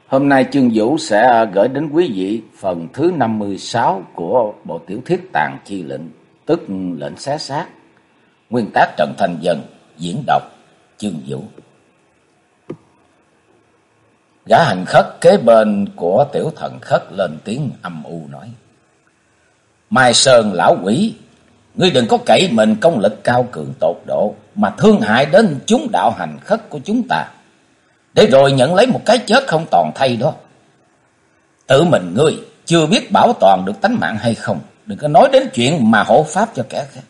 Hôm nay Chương Vũ sẽ gửi đến quý vị phần thứ 56 của bộ tiểu thuyết Tàn Chi Lệnh, tức Lệnh Xé Xác. Nguyên tác Trần Thành Dân, diễn đọc Chương Vũ. Gã hành khất kế bên của Tiểu Thần Khất lên tiếng âm u nói: Mai Sơn lão quỷ, ngươi đừng có cậy mình công lực cao cường tột độ mà thương hại đến chúng đạo hành khất của chúng ta, để rồi nhận lấy một cái chết không toàn thây đó. Tự mình ngươi chưa biết bảo toàn được tánh mạng hay không, đừng có nói đến chuyện mà hộ pháp cho kẻ khác.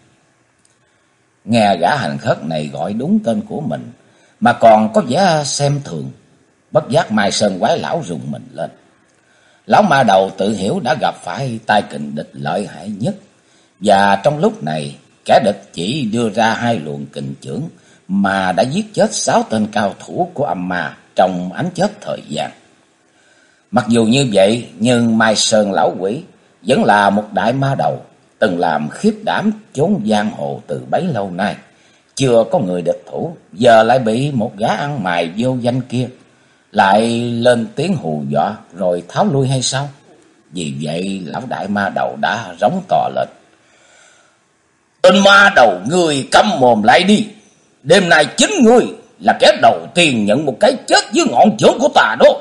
Nghe gã hành khất này gọi đúng tên của mình mà còn có vẻ xem thường, bất giác Mai Sơn quái lão rùng mình lên. Lão ma đầu tự hiểu đã gặp phải tay kình địch lợi hại nhất, và trong lúc này kẻ địch chỉ đưa ra 2 luồng kình chưởng mà đã giết chết 6 tên cao thủ của âm ma trong ánh chớp thời gian. Mặc dù như vậy, nhưng Mai Sơn lão quỷ vẫn là một đại ma đầu, từng làm khiếp đảm chốn giang hồ từ bấy lâu nay. Chưa có người địch thủ, giờ lại bị một gã ăn mày vô danh kia lại lên tiếng hù dọa rồi tháo lui hay sao? Vì vậy lão đại ma đầu đã rống to lên: Tên ma đầu, ngươi câm mồm lại đi! Đêm nay chính ngươi là kẻ đầu tiên nhận một cái chết dưới ngọn chưởng của ta đó.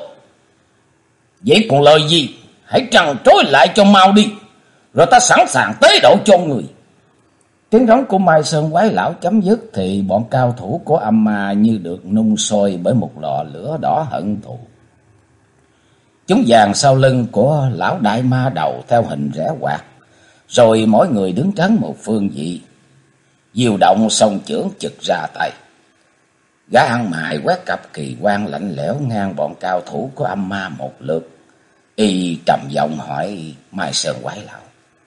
Vậy còn lời gì? Hãy trằn trối lại cho mau đi, rồi ta sẵn sàng tế độ cho người. Tiếng rống của Mai Sơn quái lão chấm dứt thì bọn cao thủ của âm ma như được nung sôi bởi một lò lửa đỏ hận thù. Chúng dàn sau lưng của lão đại ma đầu theo hình rẽ quạt, rồi mỗi người đứng trấn một phương vị, diều động song chưởng chực ra tay. Gã ăn mày quét cặp kỳ quan lạnh lẽo ngang bọn cao thủ của âm ma một lượt. Y trầm giọng hỏi Mai Sơn quái lão: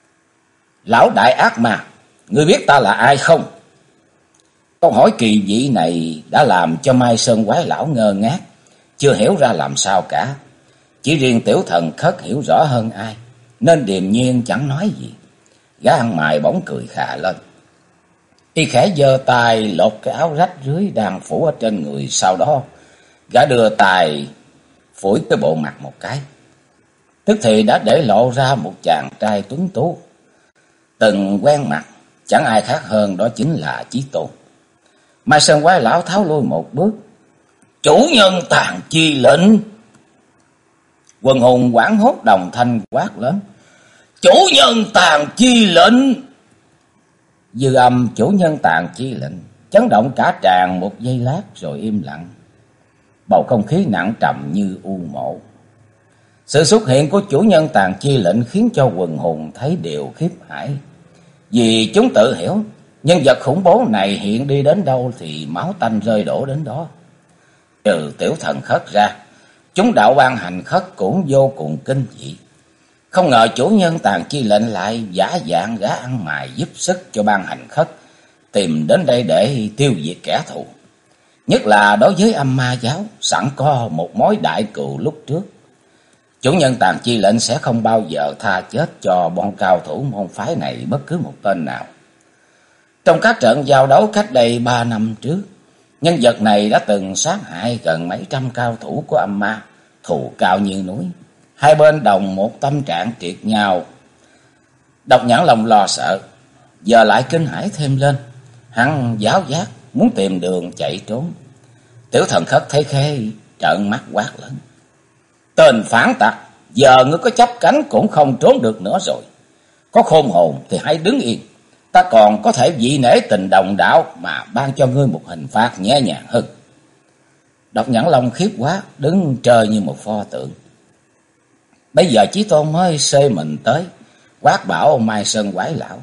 Lão đại ác ma, ngươi biết ta là ai không? Câu hỏi kỳ dị này đã làm cho Mai Sơn quái lão ngơ ngác, chưa hiểu ra làm sao cả. Chỉ riêng Tiểu Thần Khất hiểu rõ hơn ai, nên điềm nhiên chẳng nói gì. Gã ăn mày bỗng cười khà lên. Y khẽ giơ tay lột cái áo rách rưới đang phủ ở trên người, sau đó gã đưa tay phủi cái bộ mặt một cái. Tức thì đã để lộ ra một chàng trai tuấn tú, từng quen mặt, chẳng ai khác hơn đó chính là Chí Tôn. Mai Sơn quái lão tháo lui một bước: Chủ nhân Tàn Chi Lệnh! Quần hùng hoảng hốt đồng thanh quát lớn: Chủ nhân Tàn Chi Lệnh! Dư âm chủ nhân Tàn Chi Lệnh chấn động cả tràng một giây lát rồi im lặng. Bầu không khí nặng trầm như u mộ. Sự xuất hiện của chủ nhân Tàn Chi Lệnh khiến cho quần hùng thấy điều khiếp hãi. Vì chúng tự hiểu, nhân vật khủng bố này hiện đi đến đâu thì máu tanh rơi đổ đến đó. Trừ Tiểu Thần Khất ra, chúng đạo ban hành khất cũng vô cùng kinh dị. Không ngờ chủ nhân Tàn Chi Lệnh lại giả dạng gã ăn mày giúp sức cho ban hành khất tìm đến đây để tiêu diệt kẻ thù. Nhất là đối với âm ma giáo, sẵn có một mối đại cừu lúc trước. Chủ nhân Tàn Chi Lệnh sẽ không bao giờ tha chết cho bọn cao thủ môn phái này bất cứ một tên nào. Trong các trận giao đấu cách đây 3 năm trước, nhân vật này đã từng sát hại gần mấy trăm cao thủ của âm ma, thù cao như núi. Hai bên đồng một tâm trạng triệt nhau. Độc Nhãn lòng lo sợ, giờ lại kinh hãi thêm lên. Hắn giáo giác muốn tìm đường chạy trốn. Tiểu Thần Khất thấy khê, trợn mắt quát lớn: Tên phản tặc, giờ ngươi có chấp cánh cũng không trốn được nữa rồi. Có khôn hồn thì hãy đứng yên, ta còn có thể vị nể tình đồng đạo mà ban cho ngươi một hình phạt nhẹ nhàng hơn. Độc Nhãn Long khiếp quá, đứng trơ như một pho tượng. Bây giờ Chí Tôn mới xê mình tới, quát bảo Mai Sơn quái lão: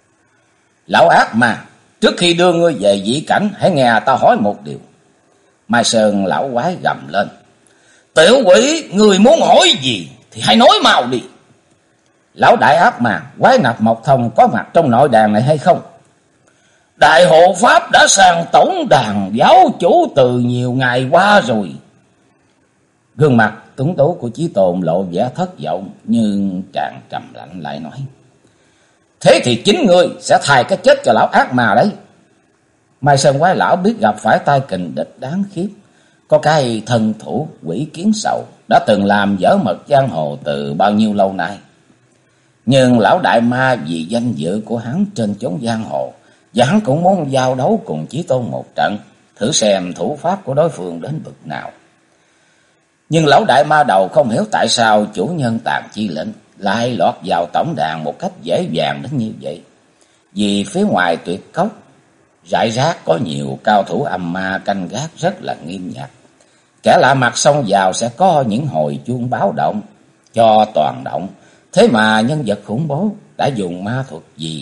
Lão ác mà, trước khi đưa ngươi về dĩ cảnh, hãy nghe ta hỏi một điều. Mai Sơn lão quái gầm lên: Tiểu quỷ, ngươi muốn hỏi gì thì hãy nói mau đi. Lão đại ác mà, quái nạp Mộc Thông có mặt trong nội đàn này hay không? Đại hộ pháp đã sang tổng đàn giáo chủ từ nhiều ngày qua rồi. Gương mặt tuấn tú của Chí Tôn lộ vẻ thất vọng, nhưng chàng trầm lạnh lại nói: Thế thì chính ngươi sẽ thay cái chết cho lão ác mà đấy. Mai Sơn quái lão biết gặp phải tay kình địch đáng khiếp, có cái thân thủ quỷ kiến sầu, đã từng làm dở mật giang hồ từ bao nhiêu lâu nay. Nhưng lão đại ma vì danh dự của hắn trên chốn giang hồ, và hắn cũng muốn giao đấu cùng Chí Tôn một trận, thử xem thủ pháp của đối phương đến bậc nào. Nhưng lão đại ma đầu không hiểu tại sao chủ nhân Tàn Chi lệnh lại lọt vào tổng đàn một cách dễ dàng đến như vậy. Vì phía ngoài Tuyệt Cốc rải rác có nhiều cao thủ âm ma canh gác rất là nghiêm ngặt. Kẻ lạ mặt xông vào sẽ có những hồi chuông báo động cho toàn động. Thế mà nhân vật khủng bố đã dùng ma thuật gì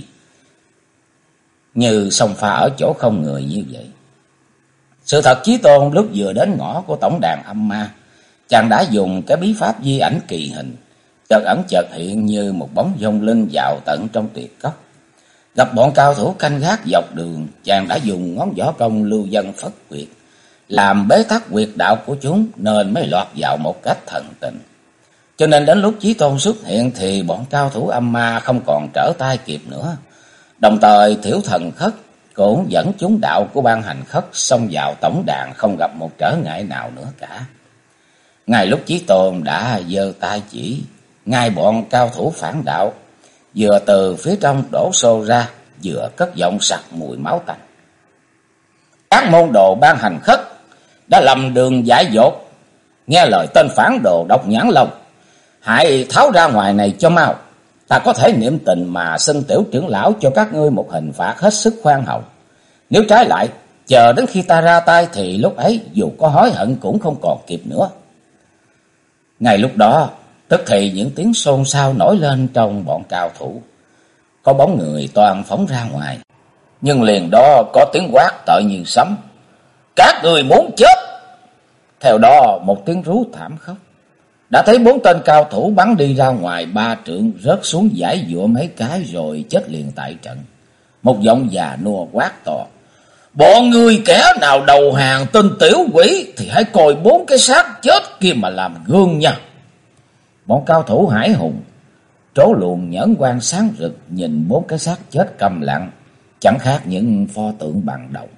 như xông pha ở chỗ không người như vậy. Sự thật Chí Tôn lúc vừa đến ngõ của tổng đàn âm ma, chàng đã dùng cái bí pháp di ảnh kỳ hình, chợt ẩn chợt hiện như một bóng vong linh vào tận trong Tuyệt Cốc. Gặp bọn cao thủ canh gác dọc đường, chàng đã dùng ngón võ công lưu dân phất quyệt, làm bế tắc quyệt đạo của chúng nên mới lọt vào một cách thần tình. Cho nên đến lúc Chí Tôn xuất hiện thì bọn cao thủ âm ma không còn trở tay kịp nữa. Đồng thời Thiểu Thần Khất cũng dẫn chúng đạo của Ban Hành Khất xông vào tổng đàn không gặp một trở ngại nào nữa cả. Ngay lúc Chí Tôn đã giơ tay chỉ, ngay bọn cao thủ phản đạo vừa từ phía trong đổ xô ra, vừa cất giọng sặc mùi máu tanh. Các môn đồ Ban Hành Khất đã lầm đường dại dột, nghe lời tên phản đồ Độc Nhãn Long, hãy tháo ra ngoài này cho mau. Ta có thể niệm tình mà xin tiểu trưởng lão cho các ngươi một hình phạt hết sức khoan hồng. Nếu trái lại, chờ đến khi ta ra tay thì lúc ấy dù có hối hận cũng không còn kịp nữa. Ngay lúc đó, tức thì những tiếng xôn xao nổi lên trong bọn cao thủ. Có bóng người toàn phóng ra ngoài, nhưng liền đó có tiếng quát tợ như sấm: "Các người muốn chết!" Theo đó một tiếng rú thảm khốc. Đã thấy 4 tên cao thủ bắn đi ra ngoài 3 trượng, rớt xuống dãy dụa mấy cái rồi chết liền tại trận. Một giọng già nua quát to: "Bọn người kẻ nào đầu hàng tên tiểu quỷ thì hãy coi 4 cái xác chết kia mà làm gương nha." Bọn cao thủ hải hùng trố luồn nhẫn quan sáng rực nhìn 4 cái xác chết câm lặng, chẳng khác những pho tượng bằng đồng.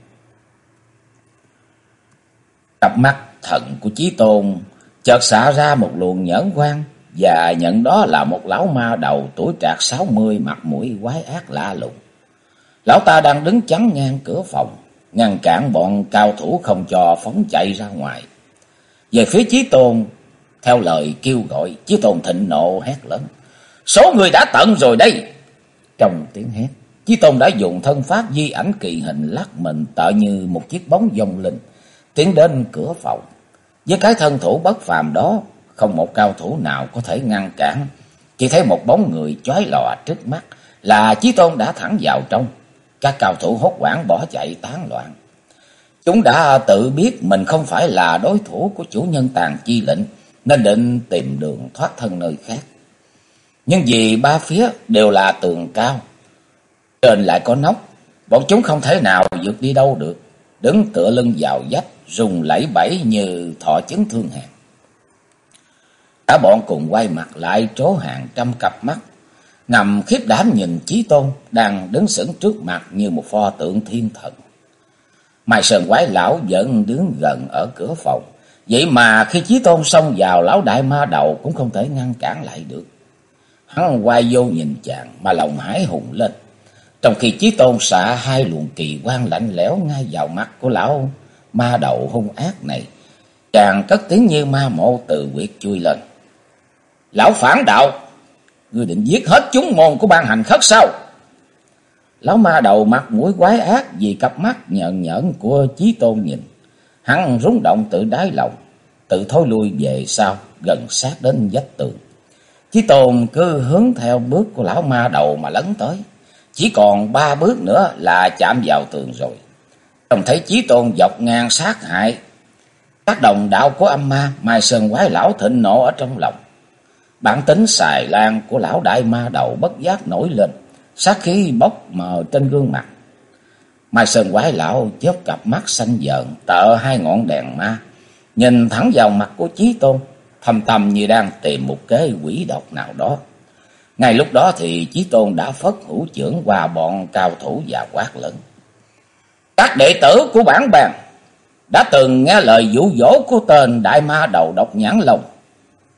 Cặp mắt thần của Chí Tôn chợt xạ ra một luồng nhẫn quang, và nhận đó là một lão ma đầu tuổi trạc 60, mặt mũi quái ác lạ lùng. Lão ta đang đứng chắn ngang cửa phòng, ngăn cản bọn cao thủ không cho phóng chạy ra ngoài. Về phía Chí Tôn, theo lời kêu gọi, Chí Tôn thịnh nộ hét lớn: "Số người đã tận rồi đây!" Trong tiếng hét, Chí Tôn đã dùng thân pháp di ảnh kỳ hình lắc mình tựa như một chiếc bóng vong linh tiến đến cửa phòng. Với cái thân thủ bất phàm đó, không một cao thủ nào có thể ngăn cản. Chỉ thấy một bóng người chói lòa trước mắt là Chí Tôn đã thẳng vào trong. Các cao thủ hốt hoảng bỏ chạy tán loạn. Chúng đã tự biết mình không phải là đối thủ của chủ nhân Tàn Chi lệnh, nên định tìm đường thoát thân nơi khác. Nhưng vì ba phía đều là tường cao, trên lại có nóc, bọn chúng không thể nào vượt đi đâu được, đứng tựa lưng vào vách, rung lẩy bẩy như thọ chứng thương hàn. Cả bọn cùng quay mặt lại trố hàng trăm cặp mắt, ngầm khiếp đảm nhìn Chí Tôn đang đứng sững trước mặt như một pho tượng thiên thần. Mai Sơn quái lão vẫn đứng gần ở cửa phòng, vậy mà khi Chí Tôn xông vào, lão đại ma đầu cũng không thể ngăn cản lại được. Hắn quay vô nhìn chàng mà lòng hãi hùng lên, trong khi Chí Tôn xạ 2 luồng kỳ quang lạnh lẽo ngay vào mắt của lão ma đầu hung ác này. Chàng cất tiếng như ma mộ từ huyệt chui lên: "Lão phản đạo, ngươi định giết hết chúng môn của Ban Hành Khất sao?" Lão ma đầu mặt mũi quái ác vì cặp mắt nhợn nhợn của Chí Tôn nhìn. Hắn rúng động tự đáy lòng, tự thối lui về sau, gần sát đến vách tường. Chí Tôn cứ hướng theo bước của lão ma đầu mà lấn tới. Chỉ còn 3 bước nữa là chạm vào tường rồi. Trông thấy Chí Tôn dọc ngang sát hại các đồng đạo của âm ma, Mai Sơn quái lão thịnh nộ ở trong lòng. Bản tính xài lan của lão đại ma đầu bất giác nổi lên, sát khí bốc mờ trên gương mặt. Mai Sơn quái lão chớp cặp mắt xanh dợn tợ 2 ngọn đèn ma, nhìn thẳng vào mặt của Chí Tôn, thầm thầm như đang tìm một kế quỷ độc nào đó. Ngay lúc đó thì Chí Tôn đã phất hữu chưởng qua bọn cao thủ và quát lớn: "Các đệ tử của bản bàn đã từng nghe lời dụ dỗ của tên đại ma đầu Độc Nhãn Long,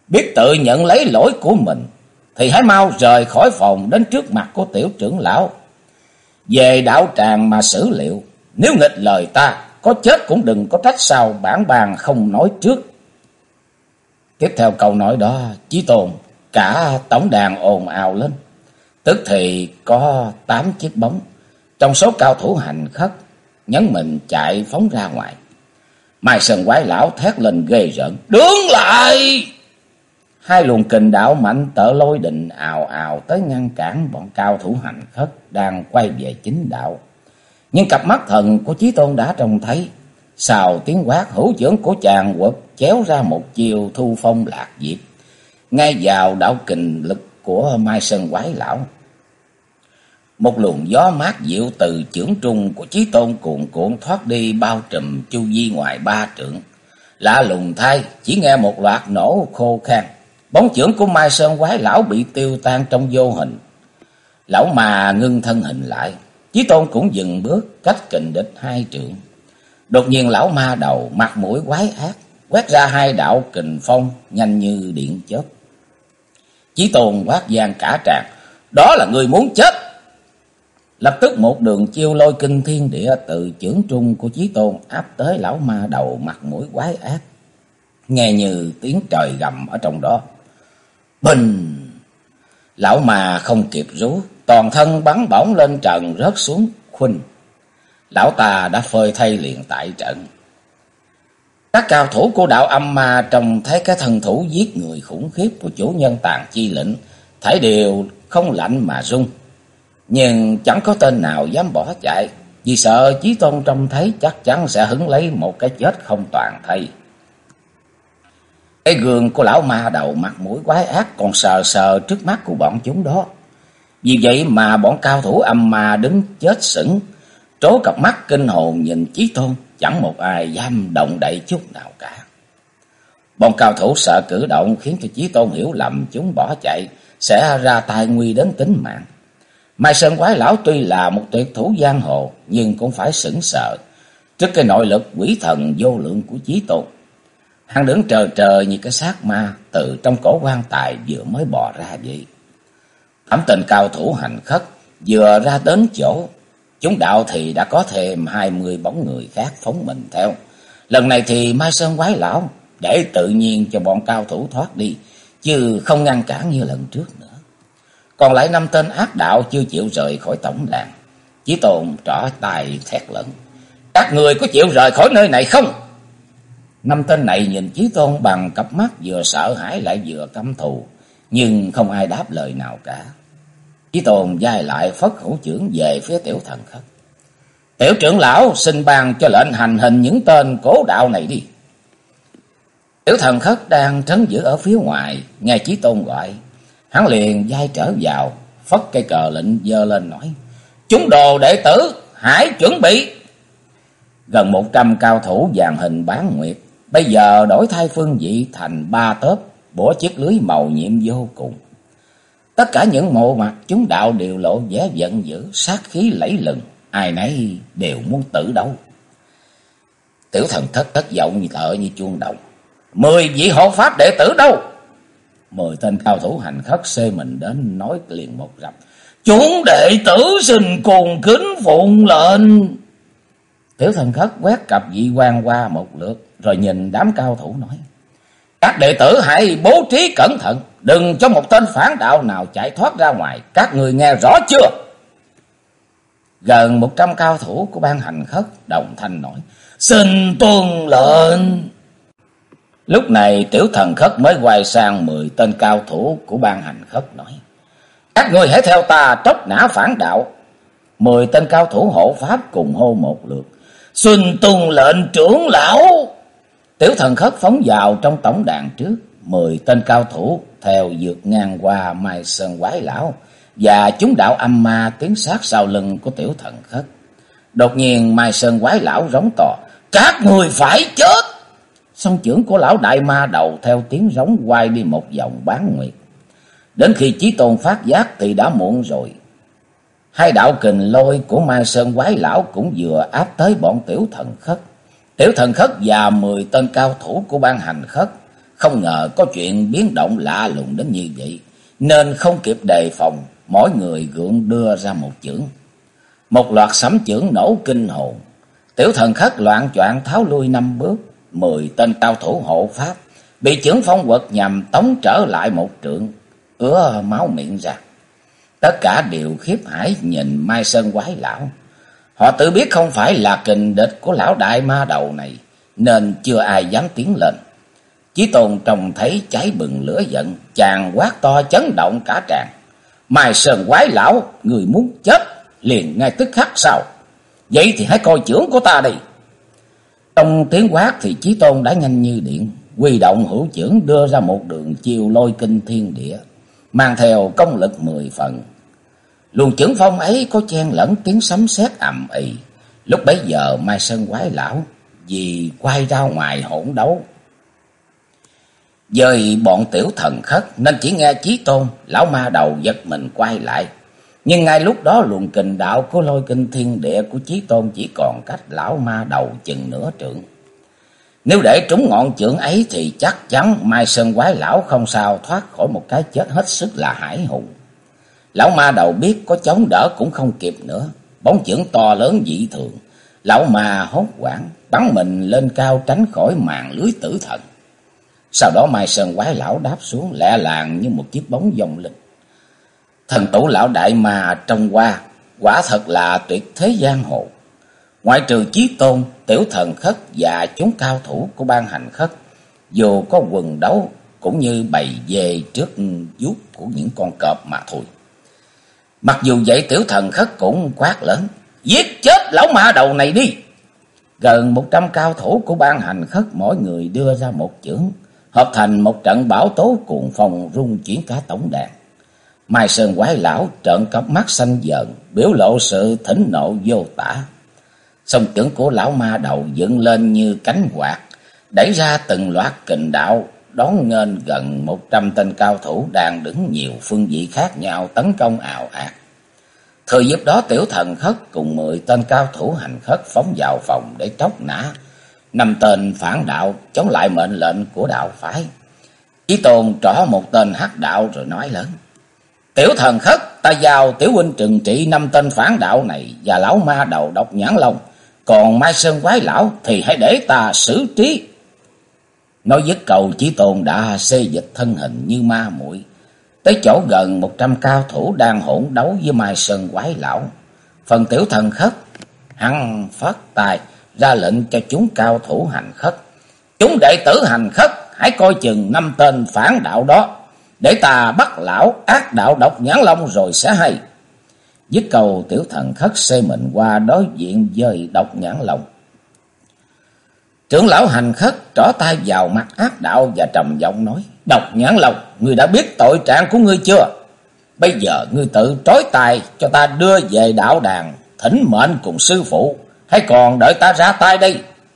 biết tự nhận lấy lỗi của mình, thì hãy mau rời khỏi phòng đến trước mặt của tiểu trưởng lão. Về đạo tràng mà xử liệu, nếu nghịch lời ta, có chết cũng đừng có trách sao bản bàn không nói trước. Tiếp theo câu nói đó, Chí Tôn, cả tổng đàn ồn ào lên. Tức thì có 8 chiếc bóng trong số cao thủ hành khất nhấn mình chạy phóng ra ngoài. Mai Sơn quái lão thét lên ghê rợn, đứng lại! Hai luồng kình đạo mạnh tợ lôi đình ào ào tới ngăn cản bọn cao thủ hành khất đang quay về chính đạo. Nhưng cặp mắt thần của Chí Tôn đã trông thấy. Sau tiếng quát, hữu chưởng của chàng quật chéo ra một chiều thu phong lạc diệp, ngay vào đạo kình lực của Mai Sơn quái lão. Một luồng gió mát dịu từ chưởng trung của Chí Tôn cuồn cuộn thoát đi, bao trùm chu vi ngoài 3 trượng. Lạ lùng thay, chỉ nghe một loạt nổ khô khan, bóng chưởng của Mai Sơn quái lão bị tiêu tan trong vô hình. Lão mà ngưng thân hình lại, Chí Tôn cũng dừng bước cách kình địch 2 trượng. Đột nhiên lão ma đầu mặt mũi quái ác quét ra 2 đạo kình phong nhanh như điện chớp. Chí Tôn quát vang cả tràng, đó là người muốn chết! Lập tức một đường chiêu lôi kinh thiên địa từ chưởng trung của Chí Tôn áp tới lão ma đầu mặt mũi quái ác, nghe như tiếng trời gầm ở trong đó. Bình! Lão ma không kịp rú, toàn thân bắn bổng lên trần rớt xuống khuynh. Lão ta đã phơi thay liền tại trận. Các cao thủ của đạo âm ma trông thấy cái thân thủ giết người khủng khiếp của chủ nhân Tàn Chi Lệnh, thảy đều không lạnh mà run. Nhưng chẳng có tên nào dám bỏ chạy, vì sợ Chí Tôn trông thấy chắc chắn sẽ hứng lấy một cái chết không toàn thây. Cái gương của lão ma đầu mặt mũi quái ác còn sờ sờ trước mắt của bọn chúng đó. Vì vậy mà bọn cao thủ âm ma đứng chết sững, trố cặp mắt kinh hồn nhìn Chí Tôn, chẳng một ai dám động đậy chút nào cả. Bọn cao thủ sợ cử động khiến cho Chí Tôn hiểu lầm chúng bỏ chạy sẽ ra tai nguy đến tính mạng. Mai Sơn quái lão tuy là một tuyệt thủ giang hồ, nhưng cũng phải sững sờ trước cái nội lực quỷ thần vô lượng của Chí Tôn. Hắn đứng trờ trờ như cái xác ma từ trong cổ quan tài vừa mới bò ra vậy. Thẩm tình cao thủ hành khất vừa ra đến chỗ, chúng đạo thì đã có thêm 20 bóng người khác phóng mình theo. Lần này thì Mai Sơn quái lão để tự nhiên cho bọn cao thủ thoát đi, chứ không ngăn cản như lần trước nữa. Còn lại 5 tên ác đạo chưa chịu rời khỏi tổng đàn. Chí Tôn trỏ tay thét lớn, các người có chịu rời khỏi nơi này không? 5 tên này nhìn Chí Tôn bằng cặp mắt vừa sợ hãi lại vừa căm thù, nhưng không ai đáp lời nào cả. Chí Tôn giai lại phất hữu chưởng về phía Tiểu Thần Khất. Tiểu trưởng lão xin ban cho lệnh hành hình những tên cố đạo này đi. Tiểu Thần Khất đang trấn giữ ở phía ngoài, nghe Chí Tôn gọi, hắn liền giai trở vào, phất cây cờ lệnh giơ lên nói, chúng đồ đệ tử hãy chuẩn bị. Gần 100 cao thủ vàng hình bán nguyệt bây giờ đổi thay phương vị thành 3 tớp, bủa chiếc lưới màu nhiệm vô cùng. Tất cả những mộ mặt chúng đạo đều lộ vẻ giận dữ, sát khí lẫy lừng, ai nấy đều muốn tử đấu. Tiểu Thần Thất cất giọng như thợ như chuông đồng, 10 vị hộ pháp đệ tử đâu? 10 tên cao thủ hành khất xê mình đến nói liền một rập, chúng đệ tử xin cùng kính phụng lệnh. Tiểu Thần Khất quét cặp vị quan qua một lượt, rồi nhìn đám cao thủ nói, các đệ tử hãy bố trí cẩn thận, đừng cho một tên phản đạo nào chạy thoát ra ngoài, các người nghe rõ chưa? Gần 100 cao thủ của ban hành khất đồng thanh nói, xin tuân lệnh. Lúc này Tiểu Thần Khất mới quay sang 10 tên cao thủ của ban hành khất nói, các người hãy theo ta tróc nã phản đạo. 10 tên cao thủ hộ pháp cùng hô một lượt, xin tuân lệnh trưởng lão. Tiểu Thần Khất phóng vào trong tổng đàn trước, 10 tên cao thủ theo vượt ngang qua Mai Sơn quái lão và chúng đạo âm ma tiến sát sau lưng của Tiểu Thần Khất. Đột nhiên Mai Sơn quái lão rống to, các người phải chết. Song chưởng của lão đại ma đầu theo tiếng rống quay đi một vòng bán nguyệt. Đến khi Chí Tôn phát giác thì đã muộn rồi. 2 đạo kình lôi của Mai Sơn quái lão cũng vừa áp tới bọn Tiểu Thần Khất. Tiểu Thần Khất và 10 tên cao thủ của ban hành khất không ngờ có chuyện biến động lạ lùng đến như vậy, nên không kịp đề phòng, mỗi người gượng đưa ra một chưởng. Một loạt sấm chưởng nổ kinh hồn. Tiểu Thần Khất loạng choạng tháo lui 5 bước, 10 tên cao thủ hộ pháp bị chưởng phong quật nhằm tống trở lại một trượng, ứa máu miệng ra. Tất cả đều khiếp hãi nhìn Mai Sơn quái lão. Họ tự biết không phải là kình địch của lão đại ma đầu này, nên chưa ai dám tiến lên. Chí Tôn trông thấy cháy bừng lửa giận, chàng quát to chấn động cả tràng: Mai Sơn quái lão, người muốn chết liền ngay tức khắc sao? Vậy thì hãy coi chưởng của ta đi. Trong tiếng quát thì Chí Tôn đã nhanh như điện, huy động hữu chưởng đưa ra một đường chiêu lôi kinh thiên địa, mang theo công lực 10 phần. Luồng chưởng phong ấy có chen lẫn tiếng sấm sét ầm ĩ. Lúc bấy giờ Mai Sơn quái lão vì quay ra ngoài hỗn đấu với bọn Tiểu Thần Khất, nên chỉ nghe Chí Tôn lão ma đầu giật mình quay lại. Nhưng ngay lúc đó luồng kình đạo của lôi kinh thiên địa của Chí Tôn chỉ còn cách lão ma đầu chừng nửa trượng. Nếu để trúng ngọn chưởng ấy thì chắc chắn Mai Sơn quái lão không sao thoát khỏi một cái chết hết sức là hải hùng. Lão ma đầu biết có chống đỡ cũng không kịp nữa, bóng chưởng to lớn dị thường. Lão ma hốt hoảng bắn mình lên cao tránh khỏi màn lưới tử thần. Sau đó Mai Sơn quái lão đáp xuống lẹ làng như một chiếc bóng vong linh. Thần tủ lão đại ma trông qua quả thật là tuyệt thế giang hồ. Ngoại trừ Chí Tôn, Tiểu Thần Khất và chúng cao thủ của Ban Hành Khất, dù có quần đấu cũng như bầy dê trước vuốt của những con cọp mà thôi. Mặc dù vậy Tiểu Thần Khất cũng quát lớn: Giết chết lão ma đầu này đi! Gần 100 cao thủ của Ban Hành Khất mỗi người đưa ra một chưởng, hợp thành một trận bão tố cuồng phong rung chuyển cả tổng đàn. Mai Sơn quái lão trợn cặp mắt xanh dần, biểu lộ sự thịnh nộ vô tả. Song chưởng của lão ma đầu dựng lên như cánh quạt, đẩy ra từng loạt kình đạo, đón nghênh gần 100 tên cao thủ đang đứng nhiều phương vị khác nhau tấn công ào ạt. Thời dịp đó Tiểu Thần Khất cùng 10 tên cao thủ Hành Khất phóng vào phòng để tróc nã 5 tên phản đạo chống lại mệnh lệnh của đạo phái. Chí Tôn trỏ một tên hắc đạo rồi nói lớn: Tiểu Thần Khất, ta giao tiểu huynh trừng trị 5 tên phản đạo này và lão ma đầu độc nhãn long. Còn Mai Sơn quái lão thì hãy để ta xử trí. Nói dứt câu, Chí Tôn đã xê dịch thân hình như ma muội tới chỗ gần 100 cao thủ đang hỗn đấu với Mai Sơn quái lão. Phần Tiểu Thần Khất, hắn phất tài ra lệnh cho chúng cao thủ Hành Khất: Chúng đệ tử Hành Khất, hãy coi chừng 5 tên phản đạo đó, để ta bắt lão ác đạo độc nhãn long rồi sẽ hay. Dứt câu, Tiểu Thần Khất xê mình qua đối diện với độc nhãn long. Trưởng lão Hành Khất trỏ tay vào mặt ác đạo và trầm giọng nói: Độc nhãn long, ngươi đã biết tội trạng của ngươi chưa? Bây giờ ngươi tự trói tay cho ta đưa về đạo đàn thỉnh mệnh cùng sư phụ, hay còn đợi ta ra tay đây?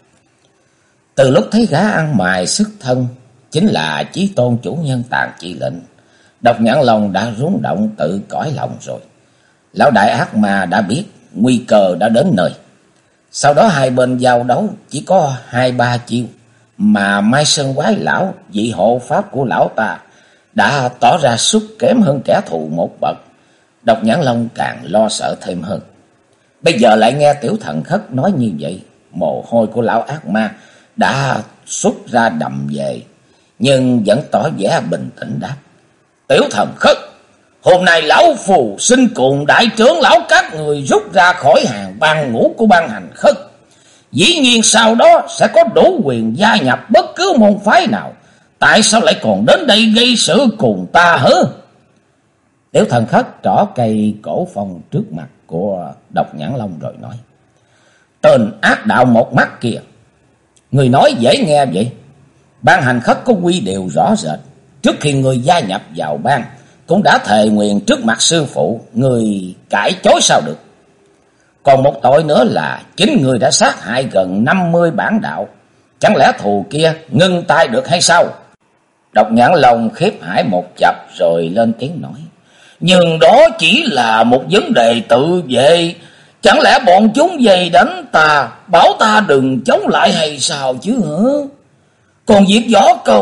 Từ lúc thấy gã ăn mài sức thân chính là Chí Tôn chủ nhân Tàn Chi lệnh, độc nhãn long đã rung động tự cõi lòng rồi. Lão đại ác ma đã biết nguy cơ đã đến nơi. Sau đó hai bên giao đấu chỉ có 2-3 chiêu, mà Mai Sơn quái lão, vị hộ pháp của lão ta, đã tỏ ra sút kém hơn kẻ thù một bậc. Độc nhãn long càng lo sợ thêm hơn. Bây giờ lại nghe Tiểu Thần Khất nói như vậy, mồ hôi của lão ác ma đã xuất ra đầm về, nhưng vẫn tỏ vẻ bình tĩnh đáp: Tiểu Thần Khất, hôm nay lão phù xin cùng đại trưởng lão các người rút ra khỏi hàng ban ngũ của Ban Hành Khất. Dĩ nhiên sau đó sẽ có đủ quyền gia nhập bất cứ môn phái nào. Tại sao lại còn đến đây gây sự cùng ta hả? Tiểu Thần Khất trỏ cây cổ phong trước mặt của độc nhãn long rồi nói: Tên ác đạo một mắt kìa, người nói dễ nghe vậy. Ban Hành Khất có quy điều rõ rệt, trước khi người gia nhập vào ban cũng đã thề nguyện trước mặt sư phụ, người cãi chối sao được? Còn một tội nữa là chính người đã sát hại gần 50 bản đạo, chẳng lẽ thù kia ngưng tay được hay sao? Độc nhãn long khiếp hải một chập rồi lên tiếng nói: Nhưng đó chỉ là một vấn đề tự vệ, chẳng lẽ bọn chúng dày đánh ta, bảo ta đừng chống lại hay sao chứ hả? Còn việc võ công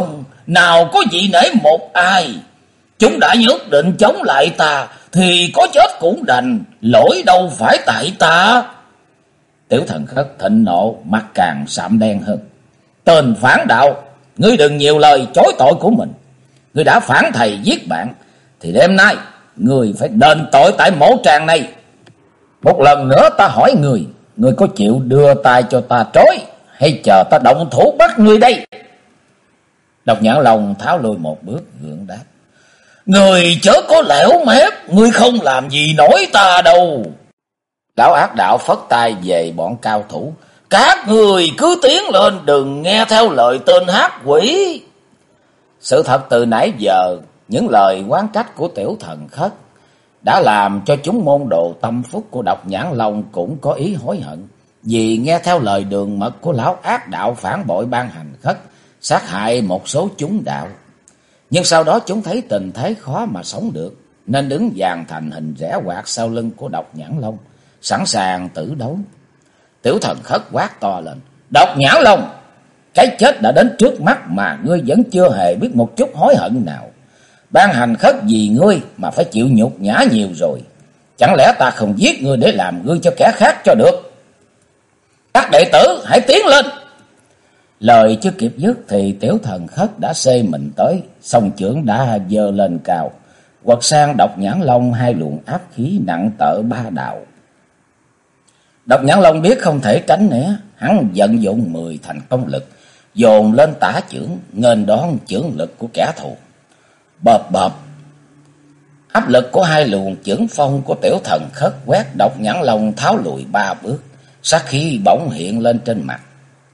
nào có vị nể một ai. Chúng đã nhất định chống lại ta, thì có chết cũng đành, lỗi đâu phải tại ta. Tiểu Thần Khất thịnh nộ, mặt càng sạm đen hơn. Tên phản đạo, ngươi đừng nhiều lời chối tội của mình. Ngươi đã phản thầy giết bạn, thì đêm nay ngươi phải đền tội tại mổ tràng này. Một lần nữa ta hỏi ngươi, ngươi có chịu đưa tay cho ta trói, hay chờ ta động thủ bắt ngươi đây? Độc Nhãn Long tháo lùi một bước gượng đáp. Ngươi chớ có lẻo mép, ngươi không làm gì nổi ta đâu. Lão Ác Đạo phất tay về bọn cao thủ. Các người cứ tiến lên, đừng nghe theo lời tên hát quỷ. Sự thật từ nãy giờ, những lời oán trách của Tiểu Thần Khất đã làm cho chúng môn đồ tâm phúc của Độc Nhãn Long cũng có ý hối hận. Vì nghe theo lời đường mật của Lão Ác Đạo phản bội Ban Hành Khất, sát hại một số chúng đạo. Nhưng sau đó chúng thấy tình thế khó mà sống được, nên đứng dàn thành hình rẽ quạt sau lưng của Độc Nhãn Long, sẵn sàng tử đấu. Tiểu Thần Khất quát to lên. Độc Nhãn Long, cái chết đã đến trước mắt mà ngươi vẫn chưa hề biết một chút hối hận nào. Ban Hành Khất vì ngươi mà phải chịu nhục nhã nhiều rồi. Chẳng lẽ ta không giết ngươi để làm gương cho kẻ khác cho được? Các đệ tử hãy tiến lên. Lời chưa kịp dứt thì Tiểu Thần Khất đã xê mình tới, song chưởng đã giơ lên cao, quật sang Độc Nhãn Long hai luồng áp khí nặng tợ 3 đạo. Độc Nhãn Long biết không thể tránh né, hắn vận dụng 10 thành công lực, dồn lên tả chưởng, nghênh đón chưởng lực của kẻ thù. Bợp bợp, áp lực của hai luồng chưởng phong của Tiểu Thần Khất quét Độc Nhãn Long tháo lùi 3 bước, sát khí bỗng hiện lên trên mặt.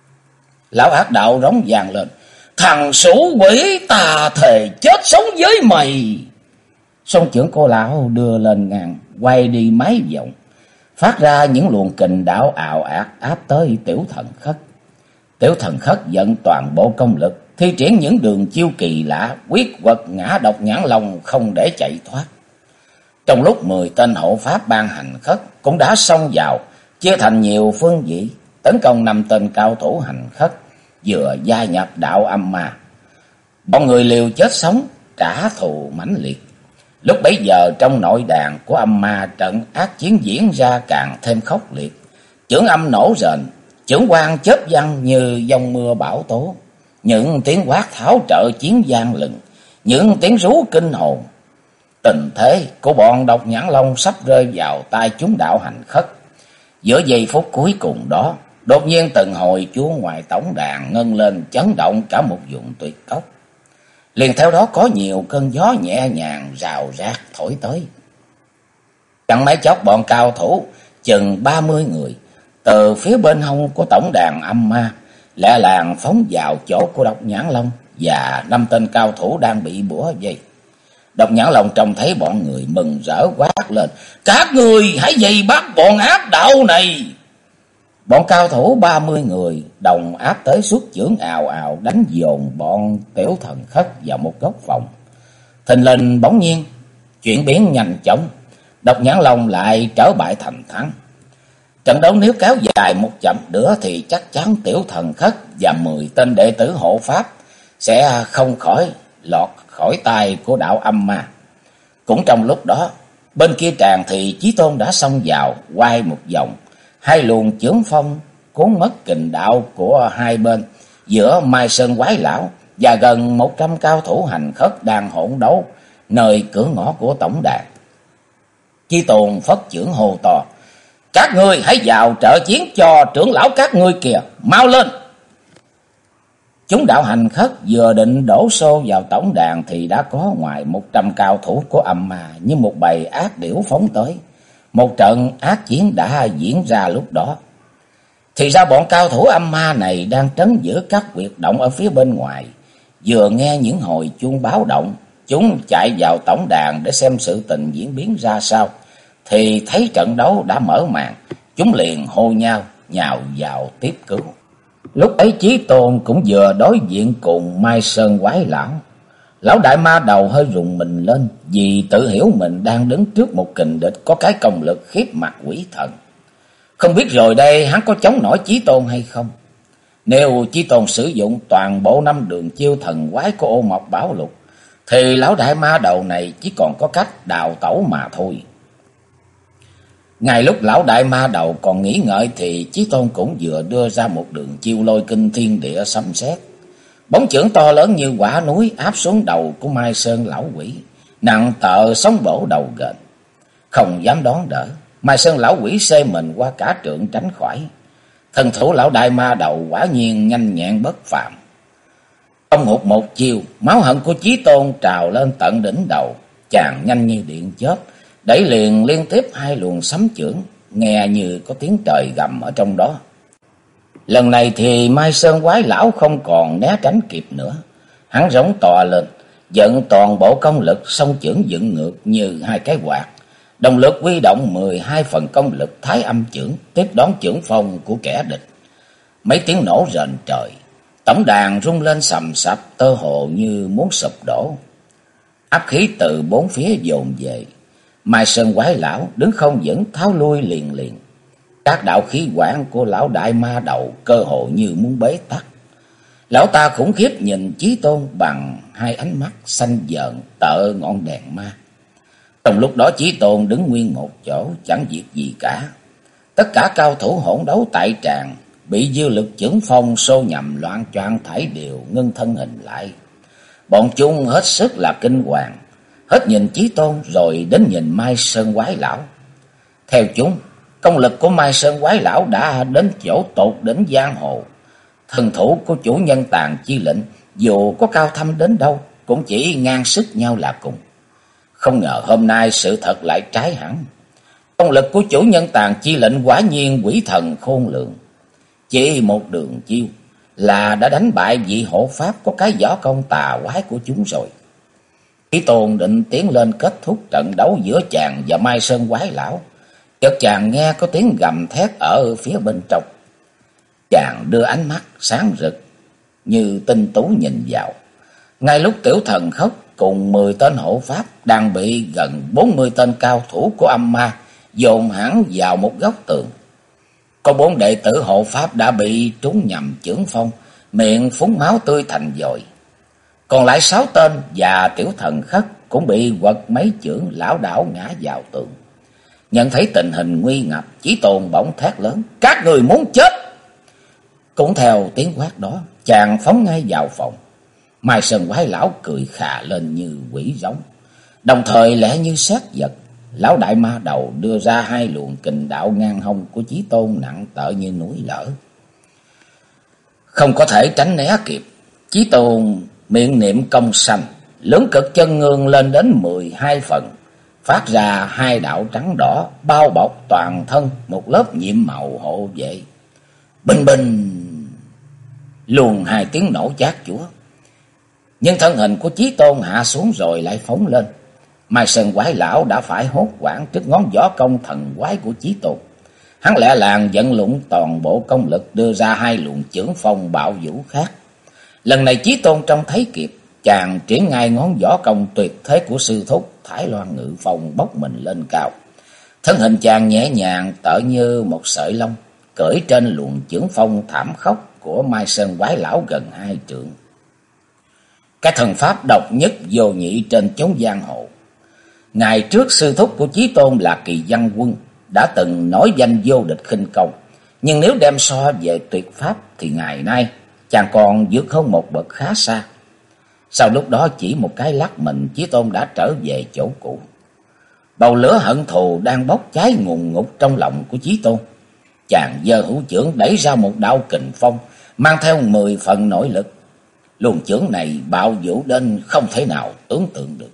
Lão Ác Đạo rống vang lên. Thằng sủ quỷ, ta thề chết sống với mày. Song chưởng của lão đưa lên ngang, quay đi mấy vòng, phát ra những luồng kình đạo ào ạt áp tới Tiểu Thần Khất. Tiểu Thần Khất vận toàn bộ công lực, thi triển những đường chiêu kỳ lạ, quyết quật ngã Độc Nhãn Long không để chạy thoát. Trong lúc 10 tên hộ pháp Ban Hành Khất cũng đã xông vào, chia thành nhiều phương vị, tấn công 5 tên cao thủ Hành Khất vừa gia nhập đạo âm ma. Bọn người liều chết sống, trả thù mãnh liệt. Lúc bấy giờ trong nội đàn của âm ma, trận ác chiến diễn ra càng thêm khốc liệt. Chưởng âm nổ rền, chưởng quang chớp văng như dòng mưa bão tố. Những tiếng quát tháo trợ chiến vang lừng, những tiếng rú kinh hồn. Tình thế của bọn Độc Nhãn Long sắp rơi vào tay chúng đạo Hành Khất. Giữa giây phút cuối cùng đó, đột nhiên từng hồi chuông ngoài tổng đàn ngân lên, chấn động cả một vùng tuyệt cốc. Liền theo đó có nhiều cơn gió nhẹ nhàng rào rạc thổi tới. Chẳng mấy chốc bọn cao thủ chừng 30 người từ phía bên hông của tổng đàn âm ma lẹ làng phóng vào chỗ của Độc Nhãn Long và 5 tên cao thủ đang bị bủa vây. Độc Nhãn Long trông thấy bọn người mừng rỡ quát lên. Các người hãy vây bắt bọn ác đạo này. Bọn cao thủ 30 người đồng áp tới xuất chưởng ào ào đánh dồn bọn Tiểu Thần Khất vào một góc phòng. Thình lình bỗng nhiên chuyển biến nhanh chóng, Độc Nhãn Long lại trở bại thành thắng. Trận đấu nếu kéo dài một chậm nữa thì chắc chắn Tiểu Thần Khất và 10 tên đệ tử hộ pháp sẽ không lọt khỏi tay của đạo âm ma. Cũng trong lúc đó, bên kia tràng thì Chí Tôn đã xông vào, quay một vòng. Hai luồng chưởng phong cuốn mất kình đạo của hai bên giữa Mai Sơn Quái Lão và gần 100 cao thủ Hành Khất đang hỗn đấu nơi cửa ngõ của tổng đàn. Chí Tôn phất chưởng hô to. Các ngươi hãy vào trợ chiến cho trưởng lão các ngươi kìa, mau lên. Chúng đạo Hành Khất vừa định đổ xô vào tổng đàn thì đã có ngoài 100 cao thủ của âm ma như một bầy ác điểu phóng tới. Một trận ác chiến đã diễn ra lúc đó. Thì ra bọn cao thủ âm ma này đang trấn giữ các huyệt động ở phía bên ngoài. Vừa nghe những hồi chuông báo động, chúng chạy vào tổng đàn để xem sự tình diễn biến ra sao. Thì thấy trận đấu đã mở màn, chúng liền hô nhau nhào vào tiếp cứu. Lúc ấy Chí Tôn cũng vừa đối diện cùng Mai Sơn Quái Lão. Lão đại ma đầu hơi rùng mình lên, vì tự hiểu mình đang đứng trước một kình địch có cái công lực khiếp mặt quỷ thần. Không biết rồi đây hắn có chống nổi Chí Tôn hay không. Nếu Chí Tôn sử dụng toàn bộ 5 đường chiêu thần quái của Ô Mộc Bảo Lục, thì lão đại ma đầu này chỉ còn có cách đào tẩu mà thôi. Ngay lúc lão đại ma đầu còn nghĩ ngợi thì Chí Tôn cũng vừa đưa ra một đường chiêu lôi kinh thiên địa sấm sét. Bóng chưởng to lớn như quả núi áp xuống đầu của Mai Sơn lão quỷ, nặng tợ sóng bổ đầu gền. Không dám đón đỡ, Mai Sơn lão quỷ xê mình qua cả trượng tránh khỏi. Thần thủ lão đại ma đầu quả nhiên nhanh nhẹn bất phàm. Không hụt một chiêu, máu hận của Chí Tôn trào lên tận đỉnh đầu, chàng nhanh như điện chớp, đẩy liền liên tiếp 2 luồng sấm chưởng, nghe như có tiếng trời gầm ở trong đó. Lần này thì Mai Sơn quái lão không còn né tránh kịp nữa, hắn rống to lên, dẫn toàn bộ công lực song chưởng dựng ngược như 2 cái quạt, đồng lực huy động 12 phần công lực thái âm chưởng tiếp đón chưởng phong của kẻ địch. Mấy tiếng nổ rền trời, tổng đàn rung lên sầm sập, tơ hồ như muốn sụp đổ. Áp khí từ 4 phía dồn về, Mai Sơn quái lão đứng không vững, tháo lui liền liền. Các đạo khí quản của lão đại ma đầu cơ hồ như muốn bế tắc. Lão ta khủng khiếp nhìn Chí Tôn bằng 2 ánh mắt xanh dợn tợ ngọn đèn ma. Trong lúc đó Chí Tôn đứng nguyên một chỗ, chẳng việc gì cả. Tất cả cao thủ hỗn đấu tại tràng bị dư lực chưởng phong xô nhầm loạn choạng thảy đều ngưng thân hình lại. Bọn chúng hết sức là kinh hoàng, hết nhìn Chí Tôn rồi đến nhìn Mai Sơn quái lão. Theo chúng, công lực của Mai Sơn quái lão đã đến chỗ tột đỉnh giang hồ. Thần thủ của chủ nhân Tàn Chi Lệnh dù có cao thâm đến đâu cũng chỉ ngang sức nhau là cùng. Không ngờ hôm nay sự thật lại trái hẳn. Công lực của chủ nhân Tàn Chi Lệnh quả nhiên quỷ thần khôn lường. Chỉ một đường chiêu là đã đánh bại vị hộ pháp có cái võ công tà quái của chúng rồi. Chí Tôn định tiến lên kết thúc trận đấu giữa chàng và Mai Sơn quái lão, chợt chàng nghe có tiếng gầm thét ở phía bên trong. Chàng đưa ánh mắt sáng rực như tinh tú nhìn vào. Ngay lúc Tiểu Thần Khốc cùng 10 tên hộ pháp đang bị gần 40 tên cao thủ của âm ma dồn hẳn vào một góc tường. Có 4 đệ tử hộ pháp đã bị trúng nhầm chưởng phong, miệng phúng máu tươi thành dội. Còn lại 6 tên và Tiểu Thần Khất cũng bị quật mấy chưởng lão đảo ngã vào tường. Nhận thấy tình hình nguy ngập, Chí Tôn bỗng thét lớn: "Các người muốn chết!" Cũng theo tiếng quát đó, chàng phóng ngay vào phòng. Mai Sơn quái lão cười khà lên như quỷ giống, đồng thời lẽ như sét giật. Lão đại ma đầu đưa ra 2 luồng kình đạo ngang hông của Chí Tôn nặng tợ như núi lở. Không có thể tránh né kịp, Chí Tôn miệng niệm công sanh, lưỡng cực chân ngương lên đến 12 phần, phát ra 2 đạo trắng đỏ bao bọc toàn thân một lớp nhiệm màu hộ vệ. Bình bình, luồng 2 tiếng nổ chát chúa. Nhưng thân hình của Chí Tôn hạ xuống rồi lại phóng lên. Mai Sơn quái lão đã phải hốt hoảng trước ngón võ công thần quái của Chí Tôn. Hắn lẹ làng vận lụng toàn bộ công lực đưa ra 2 luồng chưởng phong bạo vũ khác. Lần này Chí Tôn trông thấy kịp, chàng triển ngay ngón võ công tuyệt thế của sư thúc Thái Loan Ngự Phong bốc mình lên cao. Thân hình chàng nhẹ nhàng tựa như một sợi lông, cưỡi trên luồng chưởng phong thảm khốc của Mai Sơn quái lão gần 2 trượng. Cái thần pháp độc nhất vô nhị trên chốn giang hồ. Ngày trước sư thúc của Chí Tôn là Kỳ Văn Quân đã từng nổi danh vô địch khinh công, nhưng nếu đem so về tuyệt pháp thì ngày nay chàng còn vượt hơn một bậc khá xa. Sau lúc đó chỉ một cái lắc mình, Chí Tôn đã trở về chỗ cũ. Bầu lửa hận thù đang bốc cháy ngùn ngụt trong lòng của Chí Tôn. Chàng giơ hữu chưởng đẩy ra một đạo kình phong mang theo 10 phần nội lực. Luồng chưởng này bạo vũ đến không thể nào tưởng tượng được.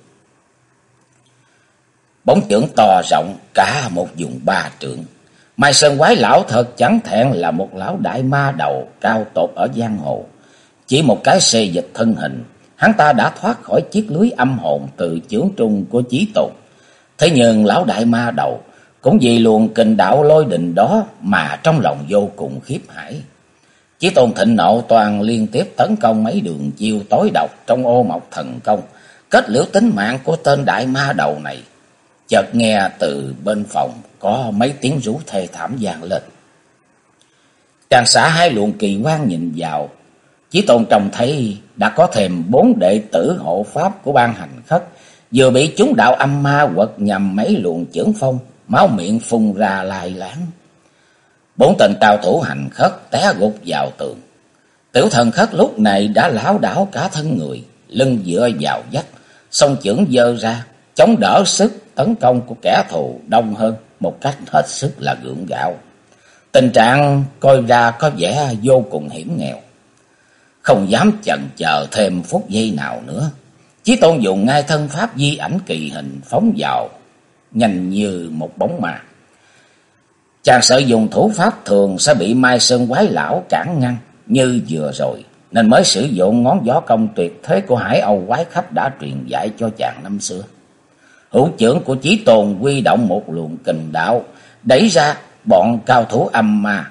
Bóng chưởng to rộng cả một vùng 3 trượng. Mai Sơn quái lão thật chẳng thẹn là một lão đại ma đầu cao tột ở giang hồ. Chỉ một cái xê dịch thân hình, hắn ta đã thoát khỏi chiếc lưới âm hồn từ chưởng trung của Chí Tôn. Thế nhưng lão đại ma đầu cũng vì luồng kình đạo lôi đình đó mà trong lòng vô cùng khiếp hãi. Chí Tôn thịnh nộ toàn liên tiếp tấn công mấy đường chiêu tối độc trong Ô Mộc thần công, kết liễu tính mạng của tên đại ma đầu này. Chợt nghe từ bên phòng có mấy tiếng rú thê thảm vang lên. Chàng xả hai luồng kỳ quan nhìn vào, Chí Tôn trông thấy đã có thêm 4 đệ tử hộ pháp của Ban Hành Khất vừa bị chúng đạo âm ma quật nhằm mấy luồng chưởng phong, máu miệng phun ra lai láng. 4 tên cao thủ Hành Khất té gục vào tường. Tiểu Thần Khất lúc này đã lảo đảo cả thân người, lưng dựa vào vách, song chưởng giơ ra, chống đỡ sức tấn công của kẻ thù đông hơn một cách hết sức là gượng gạo. Tình trạng coi ra có vẻ vô cùng hiểm nghèo. Không dám chần chờ thêm phút giây nào nữa, Chí Tôn dùng ngay thân pháp di ảnh kỳ hình phóng vào, nhanh như một bóng ma. Chàng sợ dùng thủ pháp thường sẽ bị Mai Sơn Quái Lão cản ngăn như vừa rồi, nên mới sử dụng ngón gió công tuyệt thế của Hải Âu Quái Khách đã truyền dạy cho chàng năm xưa. Hữu chưởng của Chí Tôn huy động một luồng kình đạo, đẩy ra bọn cao thủ âm ma.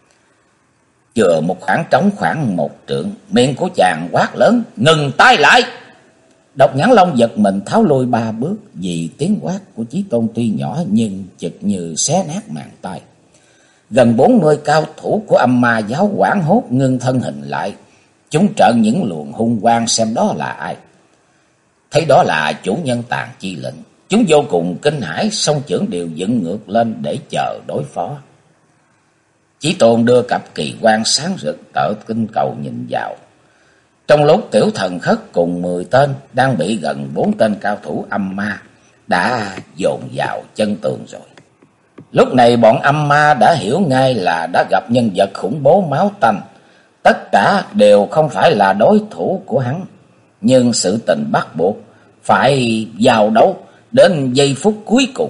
Chừa một khoảng trống khoảng 1 trượng, miệng của chàng quát lớn: "Ngừng tay lại!" Độc Nhãn Long giật mình tháo lui 3 bước, vì tiếng quát của Chí Tôn tuy nhỏ nhưng chực như xé nát màng tai. Gần 40 cao thủ của âm ma giáo hoảng hốt ngưng thân hình lại, chúng trợn những luồng hung quang xem đó là ai. Thấy đó là chủ nhân Tàn Chi Lệnh, chúng vô cùng kinh hãi, song chưởng đều dựng ngược lên để chờ đối phó. Chí Tôn đưa cặp kỳ quan sáng rực tở kinh cầu nhìn vào. Trong lúc Tiểu Thần Khất cùng 10 tên đang bị gần 4 tên cao thủ âm ma đã dồn vào chân tường rồi. Lúc này bọn âm ma đã hiểu ngay là đã gặp nhân vật khủng bố máu tanh. Tất cả đều không phải là đối thủ của hắn, nhưng sự tình bắt buộc phải giao đấu đến giây phút cuối cùng.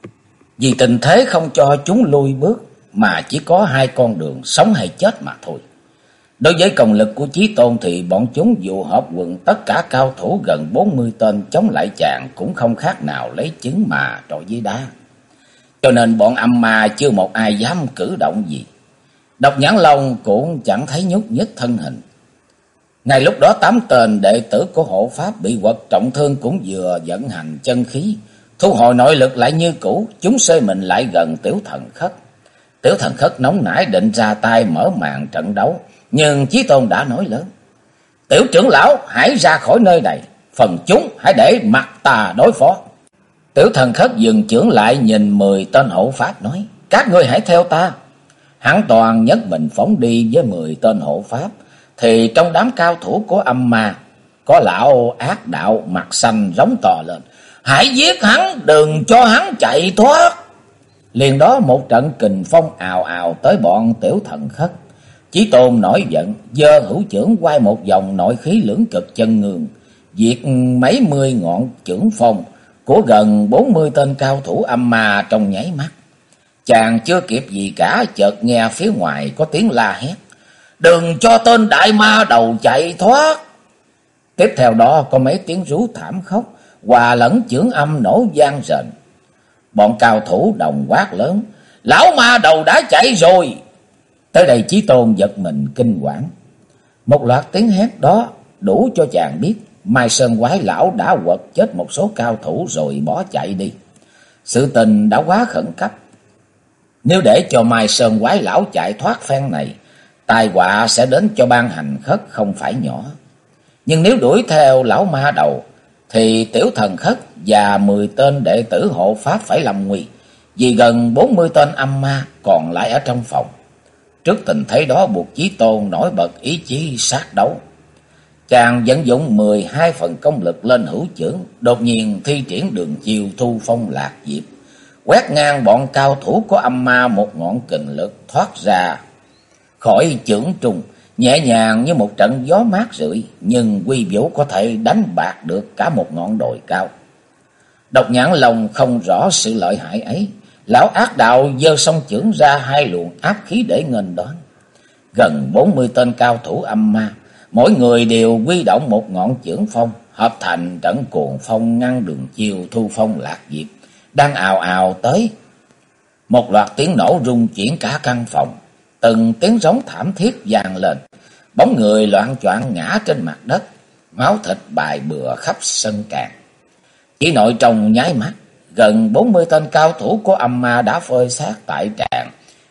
Vì tình thế không cho chúng lui bước, mà chỉ có 2 con đường sống hay chết mà thôi. Đối với công lực của Chí Tôn thì bọn chúng dụ hợp quần tất cả cao thủ gần 40 tên chống lại chàng cũng không khác nào lấy trứng mà trọi với đá. Cho nên bọn âm ma chưa một ai dám cử động gì. Độc Nhãn Long cũng chẳng thấy nhúc nhích thân hình. Ngay lúc đó 8 tên đệ tử của hộ pháp bị quật trọng thương cũng vừa vận hành chân khí, thu hồi nội lực lại như cũ. Chúng xơi mình lại gần Tiểu Thần Khất. Tiểu Thần Khất nóng nảy định ra tay mở màn trận đấu, nhưng Chí Tôn đã nói lớn: "Tiểu trưởng lão hãy ra khỏi nơi này, phần chúng hãy để mặt ta đối phó." Tiểu Thần Khất dừng chưởng lại nhìn 10 tên hộ pháp nói: "Các ngươi hãy theo ta." Hắn toàn nhất mình phóng đi với 10 tên hộ pháp, thì trong đám cao thủ của âm ma có lão ác đạo mặt xanh rống to lên: "Hãy giết hắn, đừng cho hắn chạy thoát." Liền đó một trận kình phong ào ào tới bọn Tiểu Thần Khất. Chí Tôn nổi giận, giơ hữu chưởng quay một vòng nội khí lưỡng cực chân ngương, diệt mấy mươi ngọn chưởng phong của gần 40 tên cao thủ âm ma trong nháy mắt. Chàng chưa kịp gì cả, chợt nghe phía ngoài có tiếng la hét: "Đừng cho tên đại ma đầu chạy thoát!" Tiếp theo đó có mấy tiếng rú thảm khóc, hòa lẫn chưởng âm nổ vang rền. Bọn cao thủ đồng quát lớn: "Lão ma đầu đã chạy rồi!" Tới đây Chí Tôn giật mình kinh quản. Một loạt tiếng hét đó đủ cho chàng biết Mai Sơn Quái Lão đã quật chết một số cao thủ rồi bỏ chạy đi. Sự tình đã quá khẩn cấp. Nếu để cho Mai Sơn Quái Lão chạy thoát phen này, tai họa sẽ đến cho Ban Hành Khất không phải nhỏ. Nhưng nếu đuổi theo lão ma đầu thì Tiểu Thần Khất và 10 tên đệ tử hộ pháp phải lâm nguy, vì gần 40 tên âm ma còn lại ở trong phòng. Trước tình thế đó buộc Chí Tôn nổi bật ý chí sát đấu. Chàng vận dụng 12 phần công lực lên hữu chưởng, đột nhiên thi triển đường chiêu Thu Phong Lạc Diệp, quét ngang bọn cao thủ của âm ma một ngọn kình lực thoát ra khỏi chưởng trùng, nhẹ nhàng như một trận gió mát rượi, nhưng quy vũ có thể đánh bạc được cả một ngọn đồi cao. Độc Nhãn Long không rõ sự lợi hại ấy, lão ác đạo giơ song chưởng ra 2 luồng áp khí để nghênh đón. Gần 40 tên cao thủ âm ma, mỗi người đều huy động một ngọn chưởng phong, hợp thành trận cuồng phong ngăn đường chiêu Thu Phong Lạc Diệp đang ào ào tới. Một loạt tiếng nổ rung chuyển cả căn phòng, từng tiếng rống thảm thiết vang lên, bóng người loạng choạng ngã trên mặt đất, máu thịt bài bừa khắp sân càn. Chỉ nội trong nháy mắt, gần 40 tên cao thủ của âm ma đã phơi xác tại tràng,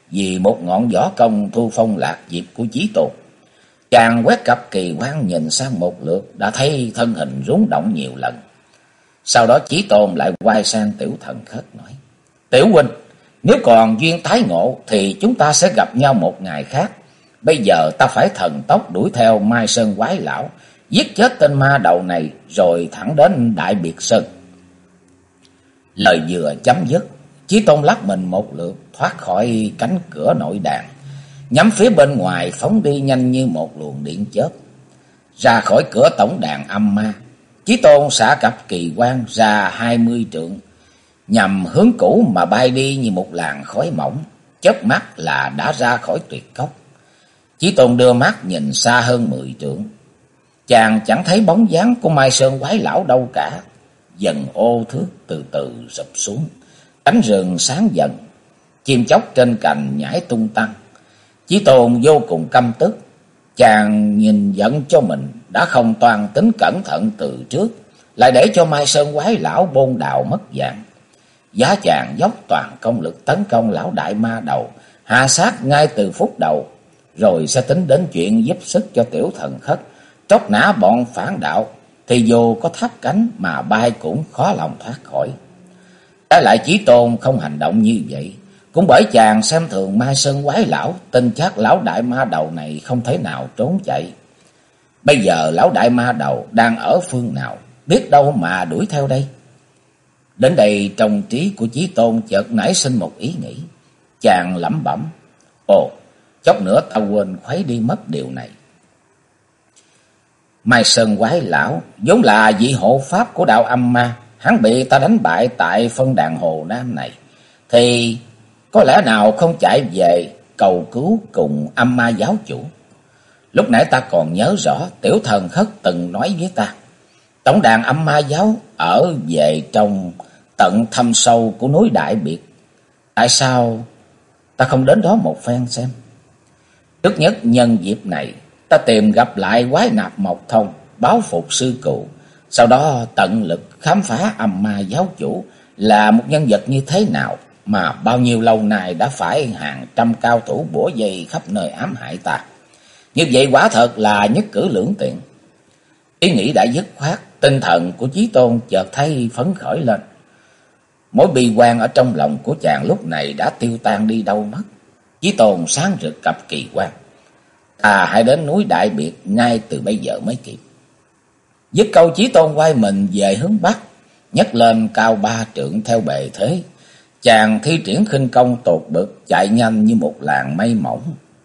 vì một ngọn võ công thu phong lạc diệp của Chí Tôn. Chàng quét cặp kỳ quan nhìn sang một lượt, đã thấy thân hình rúng động nhiều lần. Sau đó Chí Tôn lại quay sang Tiểu Thần Khất nói: Tiểu huynh, nếu còn duyên tái ngộ thì chúng ta sẽ gặp nhau một ngày khác. Bây giờ ta phải thần tốc đuổi theo Mai Sơn Quái Lão, giết chết tên ma đầu này rồi thẳng đến Đại Biệt Sơn. Lời vừa chấm dứt, Chí Tôn lắc mình một lượt thoát khỏi cánh cửa nội đàn, nhắm phía bên ngoài phóng đi nhanh như một luồng điện chớp. Ra khỏi cửa tổng đàn âm ma, Chí Tôn xả cặp kỳ quan ra 20 trượng, nhằm hướng cũ mà bay đi như một làn khói mỏng, chớp mắt là đã ra khỏi tuyệt cốc. Chí Tôn đưa mắt nhìn xa hơn 10 trượng, chàng chẳng thấy bóng dáng của Mai Sơn Quái Lão đâu cả. Dần ô thước từ từ sụp xuống, cánh rừng sáng dần, chim chóc trên cành nhảy tung tăng. Chí Tôn vô cùng căm tức, chàng nhìn giận cho mình đã không toàn tính cẩn thận từ trước, lại để cho Mai Sơn Quái Lão bôn đào mất dạng. Giá chàng dốc toàn công lực tấn công lão đại ma đầu, hạ sát ngay từ phút đầu, rồi sẽ tính đến chuyện giúp sức cho Tiểu Thần Khất tróc nã bọn phản đạo, thì dù có tháp cánh mà bay cũng khó lòng thoát khỏi. Trái lại Chí Tôn không hành động như vậy, cũng bởi chàng xem thường Mai Sơn Quái Lão, tin chắc lão đại ma đầu này không thể nào trốn chạy. Bây giờ lão đại ma đầu đang ở phương nào, biết đâu mà đuổi theo đây. Đến đây trong trí của Chí Tôn chợt nảy sinh một ý nghĩ. Chàng lẩm bẩm: Ồ, chốc nữa ta quên khuấy đi mất điều này. Mai Sơn Quái Lão vốn là vị hộ pháp của đạo âm ma, hắn bị ta đánh bại tại phân đàn Hồ Nam này, thì có lẽ nào không chạy về cầu cứu cùng âm ma giáo chủ. Lúc nãy ta còn nhớ rõ Tiểu Thần Khất từng nói với ta, tổng đàn âm ma giáo ở về trong tận thâm sâu của núi Đại Biệt. Tại sao ta không đến đó một phen xem? Trước nhất nhân dịp này, ta tìm gặp lại Quái Nạp Mộc Thông, báo phục sư cụ, sau đó tận lực khám phá âm ma giáo chủ là một nhân vật như thế nào mà bao nhiêu lâu nay đã phải hàng trăm cao thủ bủa vây khắp nơi ám hại ta. Như vậy quả thật là nhất cử lưỡng tiện. Ý nghĩ đã dứt khoát, tinh thần của Chí Tôn chợt thấy phấn khởi lên. Mối bi quan ở trong lòng của chàng lúc này đã tiêu tan đi đâu mất. Chí Tôn sáng rực cặp kỳ quan: hãy đến núi Đại Biệt ngay từ bây giờ mới kịp. Dứt câu, Chí Tôn quay mình về hướng bắc, nhấc lên cao 3 trượng theo bề thế. Chàng thi triển khinh công tột bực, chạy nhanh như một làn mây mỏng.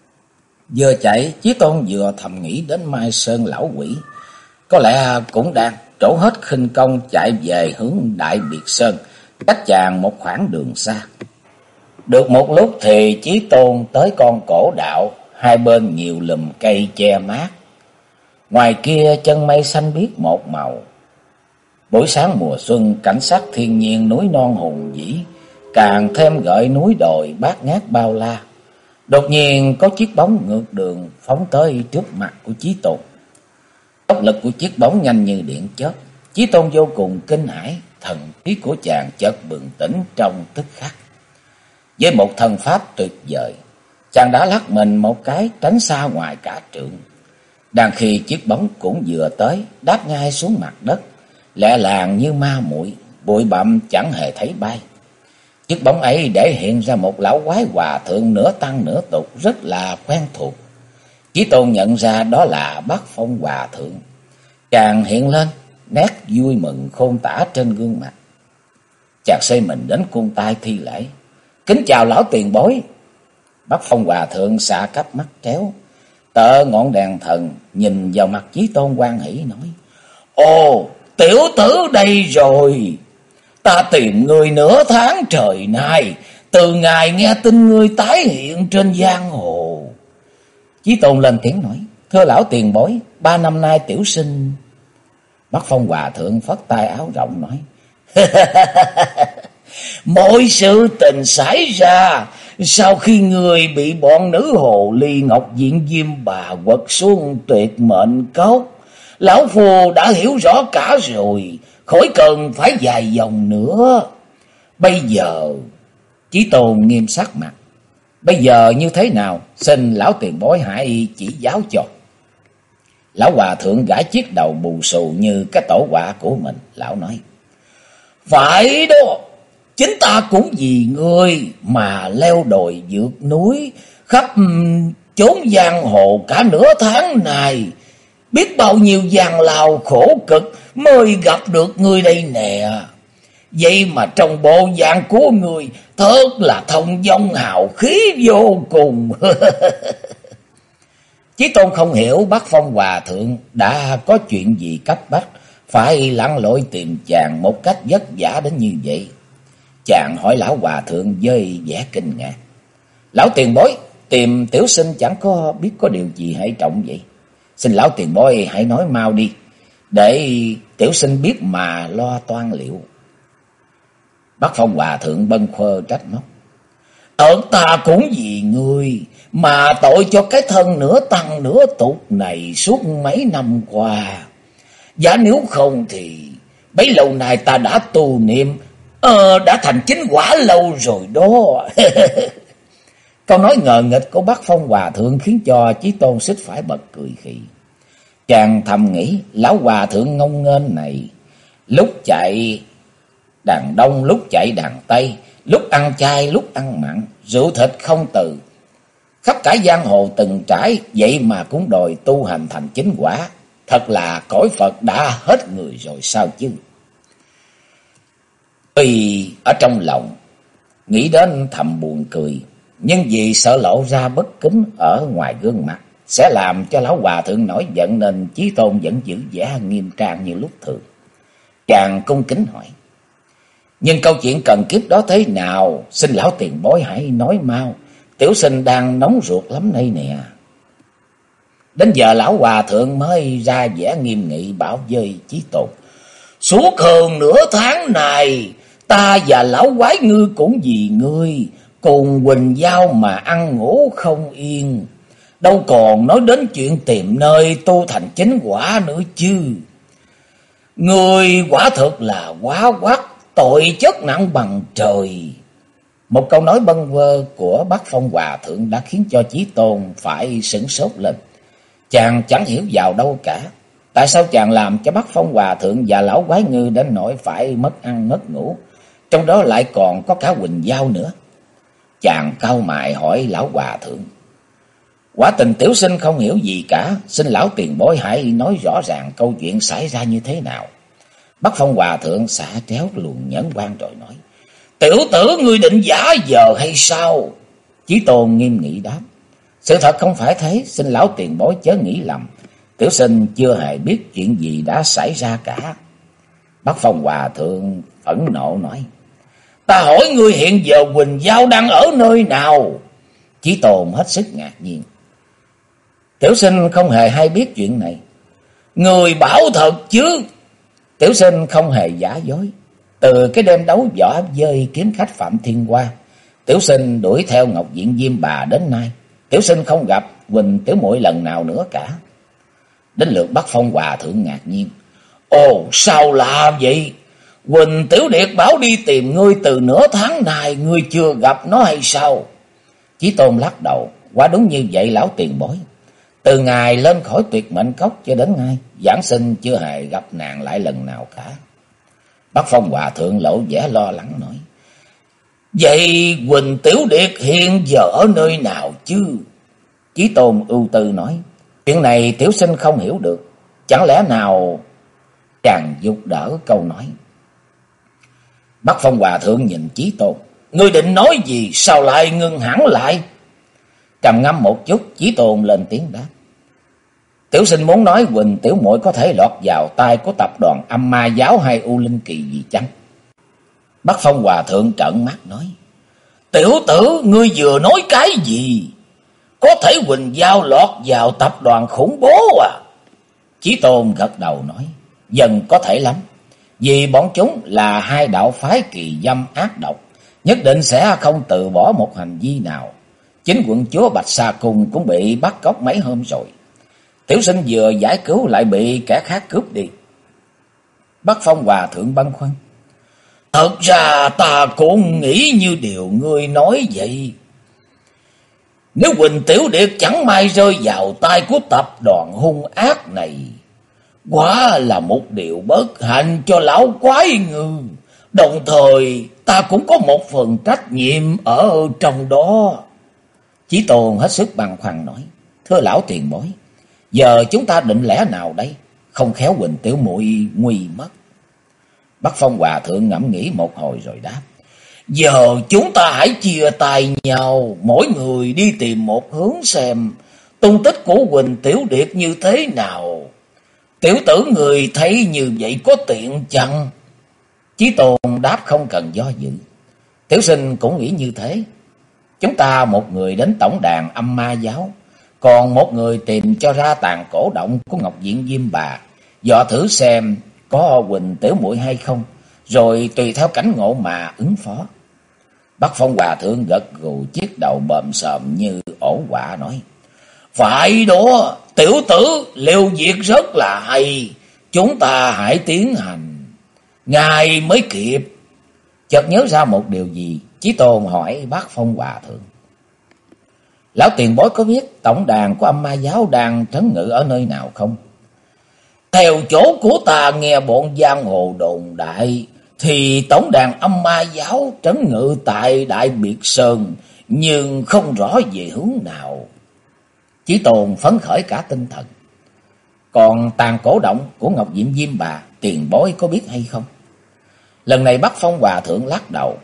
Vừa chạy, Chí Tôn vừa thầm nghĩ đến Mai Sơn lão quỷ, có lẽ cũng đang trổ hết khinh công chạy về hướng Đại Biệt Sơn, cách chàng một khoảng đường xa. Được một lúc thì Chí Tôn tới con cổ đạo, hai bên nhiều lùm cây che mát. Ngoài kia chân mây xanh biếc một màu. Buổi sáng mùa xuân, cảnh sắc thiên nhiên núi non hùng vĩ, càng thêm gợi núi đồi bát ngát bao la. Đột nhiên có chiếc bóng ngược đường phóng tới trước mặt của Chí Tôn. Tốc lực của chiếc bóng nhanh như điện chớp. Chí Tôn vô cùng kinh hãi, thần trí của chàng chợt bừng tỉnh trong tức khắc. Với một thần pháp tuyệt vời, chàng đã lắc mình một cái tránh xa ngoài cả trượng. Đang khi chiếc bóng cũng vừa tới, đáp ngay xuống mặt đất, lẹ làng như ma muội, bụi bặm chẳng hề thấy bay. Chiếc bóng ấy để hiện ra một lão quái hòa thượng nửa tăng nửa tục rất là quen thuộc. Chí Tôn nhận ra đó là Bắc Phong Hòa Thượng. Chàng hiện lên nét vui mừng khôn tả trên gương mặt. Chàng xoay mình đến cung tay thi lễ: Kính chào lão tiền bối. Bắc Phong Hòa Thượng xạ cắp mắt tréo, tợ ngọn đèn thần nhìn vào mặt Chí Tôn hoan hỉ nói: Ồ, tiểu tử đây rồi. Ta tìm ngươi nửa tháng trời nay, từ ngày nghe tin ngươi tái hiện trên giang hồ. Chí Tôn lên tiếng nói: Thưa lão tiền bối, 3 năm nay tiểu sinh. Bắc Phong Hòa Thượng phất tay áo rộng nói: Mọi sự tình xảy ra sau khi người bị bọn nữ hồ ly Ngọc Diện Diêm Bà quật xuống tuyệt mệnh cốc. Lão Phu đã hiểu rõ cả rồi, khỏi cần phải dài dòng nữa. Bây giờ, Chí Tôn nghiêm sắc mặt: Bây giờ như thế nào, xin lão tiền bối hãy chỉ giáo cho. Lão hòa thượng gãi chiếc đầu bù xù như cái tổ quạ của mình. Lão nói: phải đó, chính ta cũng vì ngươi mà leo đồi vượt núi, khắp chốn giang hồ cả nửa tháng này. Biết bao nhiêu gian lao khổ cực mới gặp được ngươi đây nè. Vậy mà trong bộ dạng của ngươi thật là thông dong hào khí vô cùng. Chí Tôn không hiểu Bắc Phong hòa thượng đã có chuyện gì cấp bách phải lặn lội tìm chàng một cách vất vả đến như vậy. Chàng hỏi lão hòa thượng với vẻ kinh ngạc: lão tiền bối, tìm tiểu sinh chẳng có biết có điều gì hệ trọng vậy? Xin lão tiền bối hãy nói mau đi, để tiểu sinh biết mà lo toan liệu. Bắc Phong hòa thượng bâng quơ trách móc: ta cũng vì ngươi mà tội cho cái thân nửa tăng nửa tục này suốt mấy năm qua. Và nếu không thì bấy lâu nay ta đã tu niệm, đã thành chính quả lâu rồi đó. Câu nói ngờ nghịch của Bắc Phong hòa thượng khiến cho Chí Tôn xích phải bật cười khì. Chàng thầm nghĩ, lão hòa thượng ngông nghênh này, lúc chạy đàn đông, lúc chạy đàn tây, lúc ăn chay, lúc ăn mặn, rượu thịt không từ, khắp cả giang hồ từng trải, vậy mà cũng đòi tu hành thành chính quả. Thật là cõi Phật đã hết người rồi sao chứ. Tuy ở trong lòng nghĩ đến thầm buồn cười, nhưng vì sợ lộ ra bất kính ở ngoài gương mặt sẽ làm cho lão hòa thượng nổi giận, nên Chí Tôn vẫn giữ vẻ nghiêm trang như lúc thường. Chàng cung kính hỏi: nhưng câu chuyện cần kiếp đó thế nào, xin lão tiền bối hãy nói mau, tiểu sinh đang nóng ruột lắm đây nè. Đến giờ lão hòa thượng mới ra vẻ nghiêm nghị bảo với Chí Tôn: suốt hơn nửa tháng này, ta và lão quái ngư cũng vì ngươi cùng Quỳnh Giao mà ăn ngủ không yên, đâu còn nói đến chuyện tìm nơi tu thành chính quả nữa chứ. Ngươi quả thực là quá quắt, tội chất nặng bằng trời. Một câu nói bâng quơ của Bắc Phong hòa thượng đã khiến cho Chí Tôn phải sửng sốt lên. Chàng chẳng hiểu vào đâu cả. Tại sao chàng làm cho Bắc Phong hòa thượng và lão quái ngư đến nỗi phải mất ăn mất ngủ, trong đó lại còn có cả Quỳnh Giao nữa? Chàng cau mày hỏi lão hòa thượng: quả tình tiểu sinh không hiểu gì cả, xin lão tiền bối hãy nói rõ ràng câu chuyện xảy ra như thế nào. Bắc Phong hòa thượng xả tréo luồng nhẫn quan rồi nói: tiểu tử ngươi định giả vờ hay sao? Chí Tôn nghiêm nghị đáp: sự thật không phải thế, xin lão tiền bối chớ nghĩ lầm, tiểu sinh chưa hề biết chuyện gì đã xảy ra cả. Bắc Phong hòa thượng phẫn nộ nói: ta hỏi ngươi hiện giờ Quỳnh Giao đang ở nơi nào? Chí Tôn hết sức ngạc nhiên: tiểu sinh không hề hay biết chuyện này. Người bảo thật chứ? Tiểu sinh không hề giả dối. Từ cái đêm đấu võ với kiếm khách Phạm Thiên Hoa, tiểu sinh đuổi theo Ngọc Diện Diêm Bà đến nay, tiểu sinh không gặp Quỳnh tiểu muội lần nào nữa cả. Đến lượt Bắc Phong hòa thượng ngạc nhiên: ồ, sao lạ vậy? Quỳnh tiểu điệt bảo đi tìm ngươi từ nửa tháng này, ngươi chưa gặp nó hay sao? Chí Tôn lắc đầu: quả đúng như vậy lão tiền bối. Từ ngày lên khỏi Tuyệt Mệnh Cốc cho đến nay, giảng sinh chưa hề gặp nàng lại lần nào cả. Bắc Phong hòa thượng lộ vẻ lo lắng nói: vậy Quỳnh tiểu điệt hiện giờ ở nơi nào chứ? Chí Tôn ưu tư nói: chuyện này tiểu sinh không hiểu được. Chẳng lẽ nào... Chàng dục đỡ câu nói. Bắc Phong hòa thượng nhìn Chí Tôn: ngươi định nói gì, sao lại ngưng hẳn lại? Trầm ngâm một chút, Chí Tôn lên tiếng đáp: tiểu sinh muốn nói Quỳnh tiểu muội có thể lọt vào tay của tập đoàn Âm Ma Giáo hay U Linh Kỳ gì chăng? Bắc Phong hòa thượng trợn mắt nói: tiểu tử, ngươi vừa nói cái gì? Có thể Quỳnh Giao lọt vào tập đoàn khủng bố à? Chí Tôn gật đầu nói: dần có thể lắm. Vì bọn chúng là hai đạo phái kỳ dâm ác độc, nhất định sẽ không từ bỏ một hành vi nào. Chính quận chúa Bạch Sa Cung cũng bị bắt cóc mấy hôm rồi. Tiểu sinh vừa giải cứu lại bị kẻ khác cướp đi. Bắc Phong hòa thượng băn khoăn: thật ra ta cũng nghĩ như điều ngươi nói vậy. Nếu Quỳnh Tiểu Điệt chẳng may rơi vào tay của tập đoàn hung ác này, quả là một điều bất hạnh cho lão quái ngư. Đồng thời ta cũng có một phần trách nhiệm ở trong đó. Chí Tôn hết sức băn khoăn nói: Thưa lão tiền bối, giờ chúng ta định lẽ nào đây? Không khéo Quỳnh tiểu muội nguy mất. Bắc Phong Hòa Thượng ngẫm nghĩ một hồi rồi đáp: Giờ chúng ta hãy chia tay nhau, mỗi người đi tìm một hướng xem tung tích của Quỳnh Tiểu Điệt như thế nào. Tiểu tử người thấy như vậy có tiện chăng? Chí Tôn đáp không cần do dự. Tiểu sinh cũng nghĩ như thế. Chúng ta một người đến tổng đàn Âm Ma Giáo, còn một người tìm cho ra tàn cổ động của Ngọc Diện Diêm Bà, dò thử xem có Quỳnh tiểu muội hay không, rồi tùy theo cảnh ngộ mà ứng phó. Bắc Phong Hòa Thượng gật gù, chiếc đầu bờm sờm như ổ quạ nói: Phải đó, tiểu tử liều việc rất là hay, chúng ta hãy tiến hành, ngài mới kịp. Chợt nhớ ra một điều gì, Chí Tôn hỏi Bắc Phong Hòa Thượng: Lão tiền bối có biết tổng đàn của Âm Ma Giáo đang trấn ngự ở nơi nào không? Theo chỗ của ta nghe bọn giang hồ đồn đại, thì tổng đàn Âm Ma Giáo trấn ngự tại Đại Biệt Sơn, nhưng không rõ về hướng nào. Chí Tôn phấn khởi cả tinh thần. Còn tàn cổ động của Ngọc Diệm Diêm Bà, tiền bối có biết hay không? Lần này Bắc Phong Hòa Thượng lắc đầu: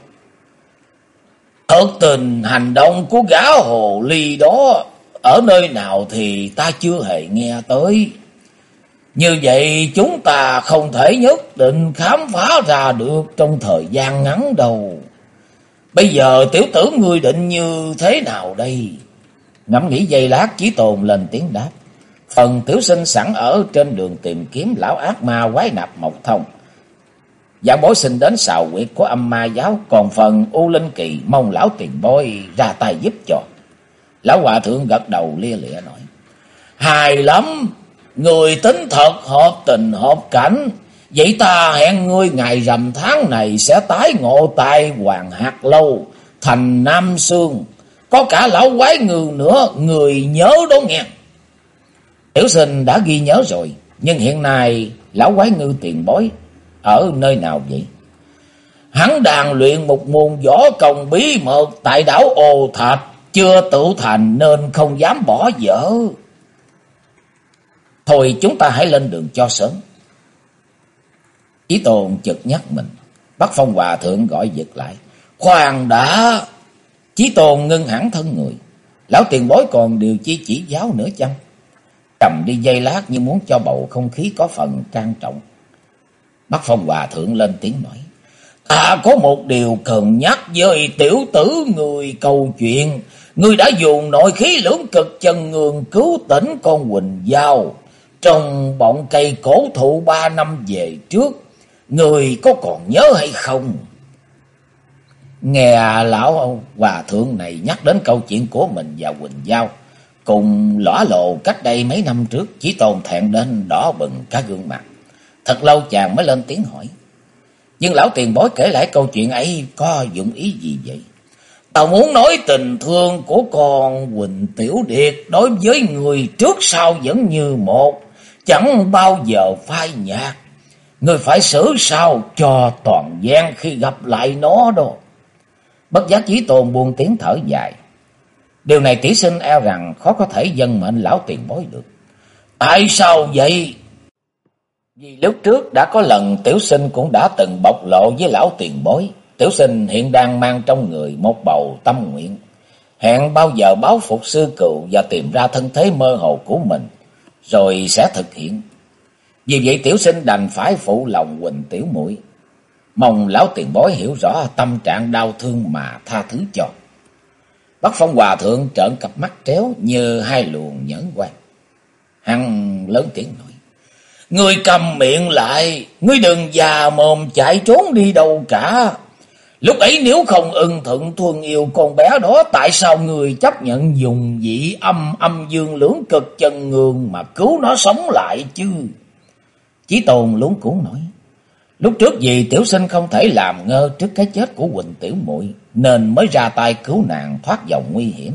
Thật tình hành động của gã hồ ly đó ở nơi nào thì ta chưa hề nghe tới. Như vậy chúng ta không thể nhất định khám phá ra được trong thời gian ngắn đâu. Bây giờ tiểu tử ngươi định như thế nào đây? Ngẫm nghĩ giây lát, Chí Tôn lên tiếng đáp: Phần tiểu sinh sẵn ở trên đường tìm kiếm lão ác ma quái nạp Mộc Thông. Dạ bối xin đến sào quyệt của Âm Ma Giáo, còn phần U Linh Kỳ mong lão tiền bối ra tay giúp cho. Lão Hòa Thượng gật đầu lia lịa nói: Hài lắm, người tính thật hợp tình hợp cảnh. Vậy ta hẹn ngươi ngày rằm tháng này sẽ tái ngộ tại Hoàng Hạt Lâu, thành Nam Sương. Có cả lão quái ngư nữa, người nhớ đó nghe. Tiểu sinh đã ghi nhớ rồi, nhưng hiện nay lão quái ngư tiền bối ở nơi nào vậy? Hắn đang luyện một môn võ công bí mật tại đảo Ô Thạch, chưa tự thành nên không dám bỏ dở. Thôi chúng ta hãy lên đường cho sớm. Chí Tôn chợt nhắc mình. Bắc Phong Hòa Thượng gọi giật lại: Khoan đã! Chí Tôn ngưng hẳn thân người. Lão tiền bối còn điều chi chỉ giáo nữa chăng? Trầm đi giây lát như muốn cho bầu không khí có phần trang trọng. Bắc Phong Hòa Thượng lên tiếng nói: Ta có một điều cần nhắc với tiểu tử người câu chuyện. Ngươi đã dùng nội khí lưỡng cực chân ngường cứu tỉnh con Quỳnh Giao trong bọn cây cổ thụ 3 năm về trước. Người có còn nhớ hay không? Nghe lão Hòa Thượng này nhắc đến câu chuyện của mình và Quỳnh Giao cùng lõa lộ cách đây mấy năm trước, Chí Tôn thẹn đến đỏ bừng cả gương mặt. Thật lâu chàng mới lên tiếng hỏi: Nhưng lão tiền bối kể lại câu chuyện ấy có dụng ý gì vậy? Tao muốn nói tình thương của con Quỳnh Tiểu Điệt đối với người trước sau vẫn như một, chẳng bao giờ phai nhạt. Người phải xử sao cho toàn gian khi gặp lại nó đó. Bất giác Chí Tôn buông tiếng thở dài. Điều này tỷ sinh e rằng khó có thể dâng mệnh lão tiền bối được. Tại sao vậy? Vì lúc trước đã có lần tiểu sinh cũng đã từng bộc lộ với lão tiền bối. Tiểu sinh hiện đang mang trong người một bầu tâm nguyện, hẹn bao giờ báo phục sư cừu và tìm ra thân thế mơ hồ của mình, rồi sẽ thực hiện. Vì vậy tiểu sinh đành phải phụ lòng Quỳnh tiểu muội, mong lão tiền bối hiểu rõ tâm trạng đau thương mà tha thứ cho. Bắc Phong Hòa Thượng trợn cặp mắt tréo như hai luồng nhẫn quan. Hắn lớn tiếng nói: Ngươi cầm miệng lại, ngươi đừng già mồm chạy trốn đi đâu cả. Lúc ấy nếu không ưng thuận thương yêu con bé đó, tại sao người chấp nhận dùng vị âm dương lưỡng cực chân ngường mà cứu nó sống lại chứ? Chí Tôn luống cuống nói: Lúc trước vì tiểu sinh không thể làm ngơ trước cái chết của Quỳnh tiểu muội nên mới ra tay cứu nàng thoát dòng nguy hiểm.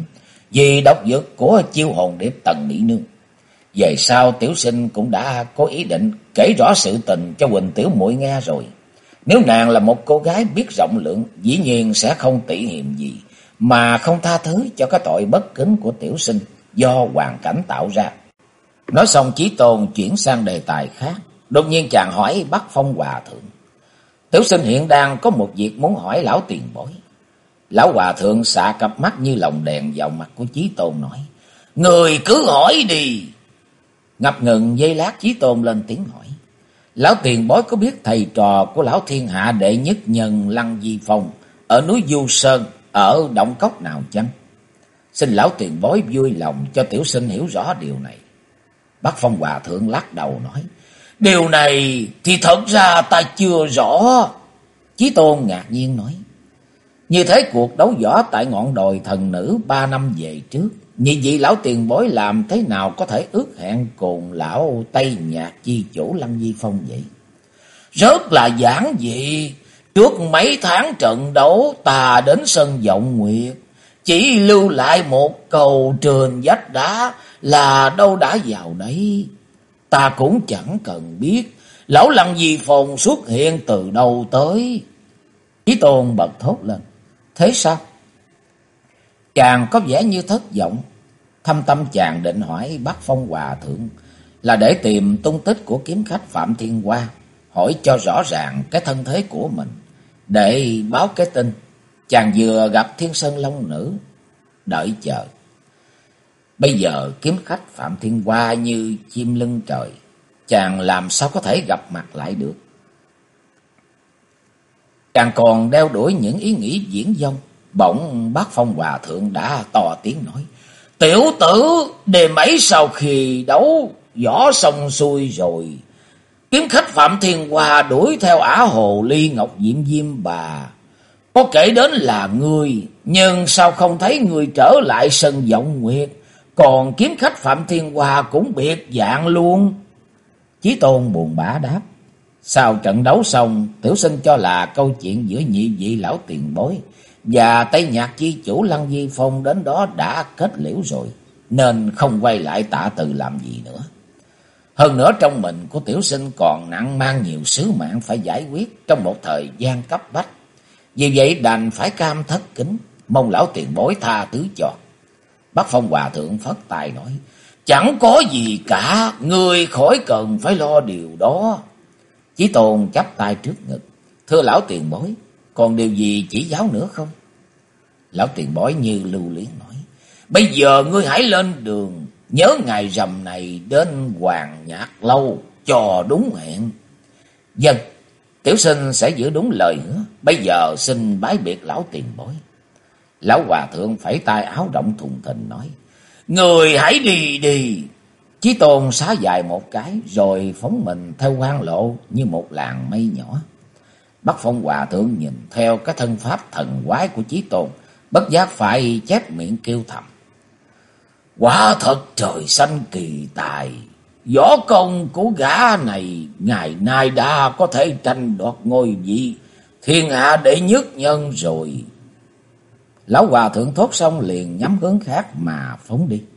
vì độc dược của chiêu hồn điệp Tần Mỹ Nương. Về sau tiểu sinh cũng đã có ý định kể rõ sự tình cho Quỳnh tiểu muội nghe rồi. Nếu nàng là một cô gái biết rộng lượng, dĩ nhiên sẽ không tị hiềm gì mà không tha thứ cho cái tội bất kính của tiểu sinh do hoàn cảnh tạo ra. Nói xong Chí Tôn chuyển sang đề tài khác. Đột nhiên chàng hỏi Bắc Phong Hòa Thượng: tiểu sinh hiện đang có một việc muốn hỏi lão tiền bối. Lão Hòa Thượng xạ cặp mắt như lồng đèn vào mặt của Chí Tôn nói: người cứ hỏi đi. Ngập ngừng giây lát, Chí Tôn lên tiếng hỏi: lão tiền bối có biết thầy trò của lão thiên hạ đệ nhất nhân Lăng Di Phong ở núi Du Sơn ở động cốc nào chăng? Xin lão tiền bối vui lòng cho tiểu sinh hiểu rõ điều này. Bắc Phong Hòa Thượng lắc đầu nói: điều này thì thật ra ta chưa rõ. Chí Tôn ngạc nhiên nói: như thế cuộc đấu võ tại ngọn đồi thần nữ 3 năm về trước, nhị vị lão tiền bối làm thế nào có thể ước hẹn cùng lão Tây Nhạc chi chủ Lăng Di Phong vậy? Rất là giản dị. Trước mấy tháng trận đấu ta đến sân Vọng Nguyệt, chỉ lưu lại một cầu trên vách đá là đâu đã vào đấy. Ta cũng chẳng cần biết lão Lăng Di Phong xuất hiện từ đâu tới. Chí Tôn bật thốt lên: thế sao? Chàng có vẻ như thất vọng. Thâm tâm chàng định hỏi Bắc Phong Hòa Thượng là để tìm tung tích của kiếm khách Phạm Thiên Hoa, hỏi cho rõ ràng cái thân thế của mình, để báo cái tin chàng vừa gặp Thiên Sơn Long Nữ. Đợi chờ. Bây giờ kiếm khách Phạm Thiên Hoa như chim lưng trời, chàng làm sao có thể gặp mặt lại được? Chàng còn đeo đuổi những ý nghĩ viển vông. Bỗng Bắc Phong Hòa Thượng đã to tiếng nói: tiểu tử, đêm ấy sau khi đấu võ xong xuôi rồi, kiếm khách Phạm Thiên Hoa đuổi theo ả hồ ly Ngọc Diệm Diêm Bà. Có kể đến là ngươi, nhưng sao không thấy ngươi trở lại sân Vọng Nguyệt? Còn kiếm khách Phạm Thiên Hoa cũng biệt dạng luôn. Chí Tôn buồn bã đáp: sau trận đấu xong, tiểu sinh cho là câu chuyện giữa nhị vị lão tiền bối và Tây Nhạc chi chủ Lăng Di Phong đến đó đã kết liễu rồi, nên không quay lại tạ từ làm gì nữa. Hơn nữa trong mình của tiểu sinh còn nặng mang nhiều sứ mạng phải giải quyết trong một thời gian cấp bách. Vì vậy đành phải cam thất kính, mong lão tiền bối tha thứ cho. Bắc Phong Hòa Thượng phất tay nói: chẳng có gì cả, ngươi khỏi cần phải lo điều đó. Chí Tôn chắp tay trước ngực: thưa lão tiền bối, còn điều gì chỉ giáo nữa không? Lão tiền bối như lưu luyến nói: bây giờ ngươi hãy lên đường, nhớ ngày rằm này đến Hoàng Nhạc Lâu cho đúng hẹn. Vâng, tiểu sinh sẽ giữ đúng lời hứa. Bây giờ xin bái biệt lão tiền bối. Lão Hòa Thượng phẩy tay áo động thùng thình nói: người hãy đi đi. Chí Tôn xá dài một cái rồi phóng mình theo quan lộ như một làn mây nhỏ. Bắc Phong Hòa Thượng nhìn theo cái thân pháp thần quái của Chí Tôn, bất giác phải chép miệng kêu thầm: quả thật trời xanh kỳ tài, võ công của gã này ngày nay đã có thể tranh đoạt ngôi vị thiên hạ đệ nhất nhân rồi. Lão Hòa Thượng thốt xong liền nhắm hướng khác mà phóng đi.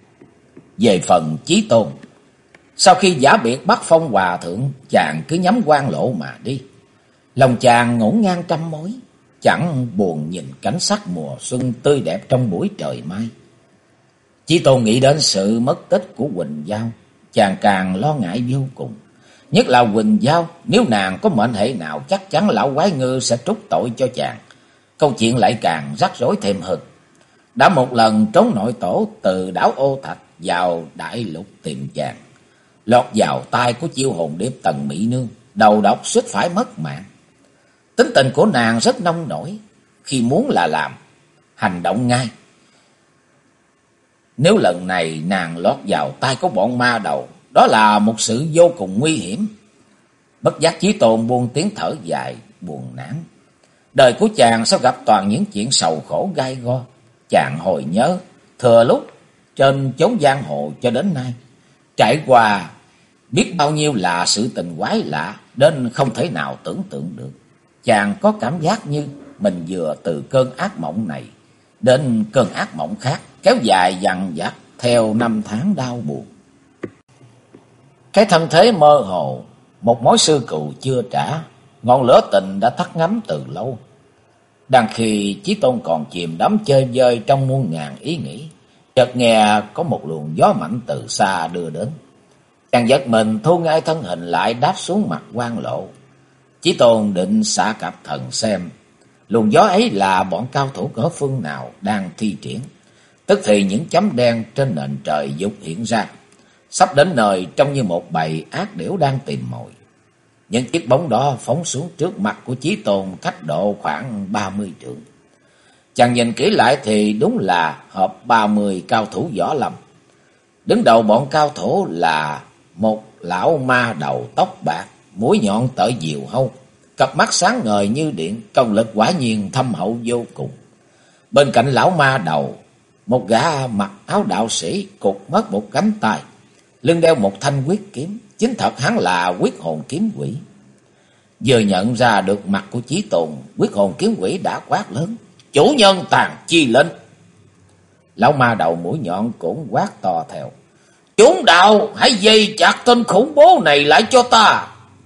Về phần Chí Tôn, sau khi giả biệt Bắc Phong Hòa Thượng, chàng cứ nhắm quan lộ mà đi. Lòng chàng ngổn ngang trăm mối, chẳng buồn nhìn cảnh sắc mùa xuân tươi đẹp trong buổi trời mai. Chí Tôn nghĩ đến sự mất tích của Quỳnh Giao, chàng càng lo ngại vô cùng. Nhất là Quỳnh Giao, nếu nàng có mệnh hệ nào chắc chắn lão quái ngư sẽ trút tội cho chàng. Câu chuyện lại càng rắc rối thêm hơn. Đã một lần trốn nội tổ từ đảo Ô Thạch vào đại lục tìm chàng, lọt vào tay của chiêu hồn điệp Tần Mỹ Nương, đầu độc suýt phải mất mạng. Tính tình của nàng rất nông nổi, khi muốn là làm, hành động ngay. Nếu lần này nàng lọt vào tay của bọn ma đầu, đó là một sự vô cùng nguy hiểm. Bất giác Chí Tôn buông tiếng thở dài, buồn nản. Đời của chàng sao gặp toàn những chuyện sầu khổ gai go. Chàng hồi nhớ thừa lúc trên chốn giang hồ cho đến nay, trải qua biết bao nhiêu là sự tình quái lạ đến không thể nào tưởng tượng được. Chàng có cảm giác như mình vừa từ cơn ác mộng này đến cơn ác mộng khác, kéo dài dằng dặc theo năm tháng đau buồn. Cái thân thế mơ hồ, một mối sư cừu chưa trả, ngọn lửa tình đã tắt ngấm từ lâu. Đang khi Chí Tôn còn chìm đắm chơi vơi trong muôn ngàn ý nghĩ, chợt nghe có một luồng gió mạnh từ xa đưa đến. Chàng giật mình thu ngay thân hình lại, đáp xuống mặt quan lộ. Chí Tôn định xạ cặp thần xem luồng gió ấy là bọn cao thủ cỡ phương nào đang thi triển. Tức thì những chấm đen trên nền trời dục hiện ra, sắp đến nơi trông như một bầy ác điểu đang tìm mồi. Những chiếc bóng đó phóng xuống trước mặt của Chí Tôn cách độ khoảng 30 trượng. Chàng nhìn kỹ lại thì đúng là hợp 30 cao thủ võ lâm. Đứng đầu bọn cao thủ là một lão ma đầu tóc bạc, mũi nhọn tợ diều hâu, cặp mắt sáng ngời như điện, công lực quả nhiên thâm hậu vô cùng. Bên cạnh lão ma đầu, một gã mặc áo đạo sĩ cụt mất một cánh tay, lưng đeo một thanh quyết kiếm, chính thật hắn là Quyết Hồn Kiếm Quỷ. Vừa nhận ra được mặt của Chí Tôn, Quyết Hồn Kiếm Quỷ đã quát lớn: "Chủ nhân tàn chi lệnh!" Lão ma đầu mũi nhọn cũng quát to theo: "Chúng đạo hãy dây chặt tên khủng bố này lại cho ta!"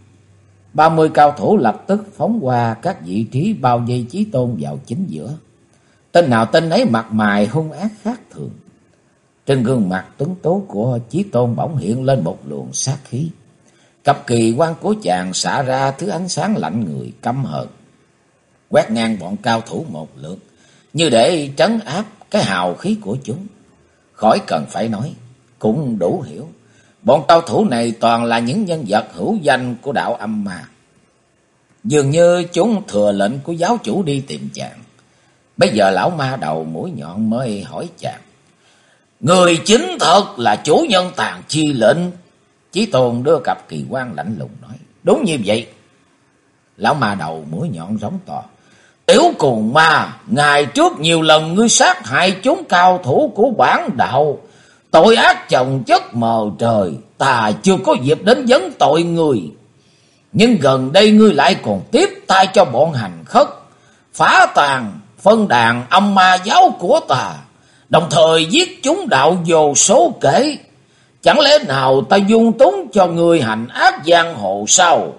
30 cao thủ lập tức phóng qua các vị trí bao vây Chí Tôn vào chính giữa. Tên nào tên ấy mặt mày hung ác khác thường. Trên gương mặt tuấn tú của Chí Tôn bỗng hiện lên một luồng sát khí. Cặp kỳ quan của chàng xả ra thứ ánh sáng lạnh người căm hờn, quét ngang bọn cao thủ một lượt, như để trấn áp cái hào khí của chúng. Khỏi cần phải nói, cũng đủ hiểu, bọn cao thủ này toàn là những nhân vật hữu danh của đạo âm ma. Dường như chúng thừa lệnh của giáo chủ đi tìm chàng. Bây giờ lão ma đầu mũi nhọn mới hỏi chàng: "Người chính thật là chủ nhân tàn chi lệnh?" Chí Tôn đưa cặp kỳ quan lạnh lùng nói: "Đúng như vậy." Lão ma đầu mũi nhọn giống to: "Tiểu cùng ma, ngày trước nhiều lần ngươi sát hại chúng cao thủ của bản đạo, tội ác chồng chất mờ trời, ta chưa có dịp đến vấn tội người. Nhưng gần đây ngươi lại còn tiếp tay cho bọn hành khất, phá tàn phân đàn âm ma giáo của ta, đồng thời giết chúng đạo vô số kể. Chẳng lẽ nào ta dung túng cho ngươi hành ác giang hồ sao?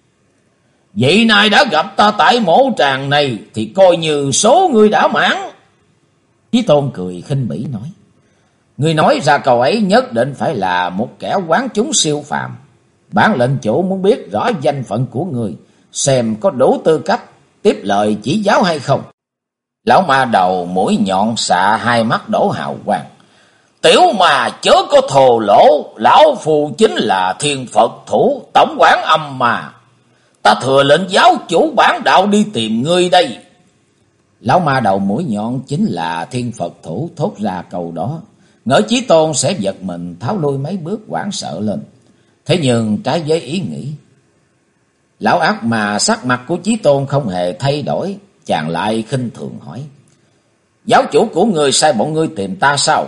Vị này đã gặp ta tại mổ tràng này thì coi như số ngươi đã mãn." Chí Tôn cười khinh bỉ nói: "Ngươi nói ra câu ấy nhất định phải là một kẻ quán chúng siêu phàm. Bản lệnh chủ muốn biết rõ danh phận của ngươi, xem có đủ tư cách tiếp lời chỉ giáo hay không." Lão ma đầu mũi nhọn xạ hai mắt đổ hào quang: "Tiểu mà chớ có thồ lỗ, lão phù chính là Thiên Phật Thủ, tổng quản âm mà. Ta thừa lệnh giáo chủ bản đạo đi tìm ngươi đây." Lão ma đầu mũi nhọn chính là Thiên Phật Thủ thốt ra câu đó, ngỡ Chí Tôn sẽ giật mình tháo lui mấy bước hoảng sợ lên. Thế nhưng trái với ý nghĩ, lão ác mà sắc mặt của Chí Tôn không hề thay đổi. Chàng lại khinh thường hỏi: "Giáo chủ của ngươi sai bọn ngươi tìm ta sao?"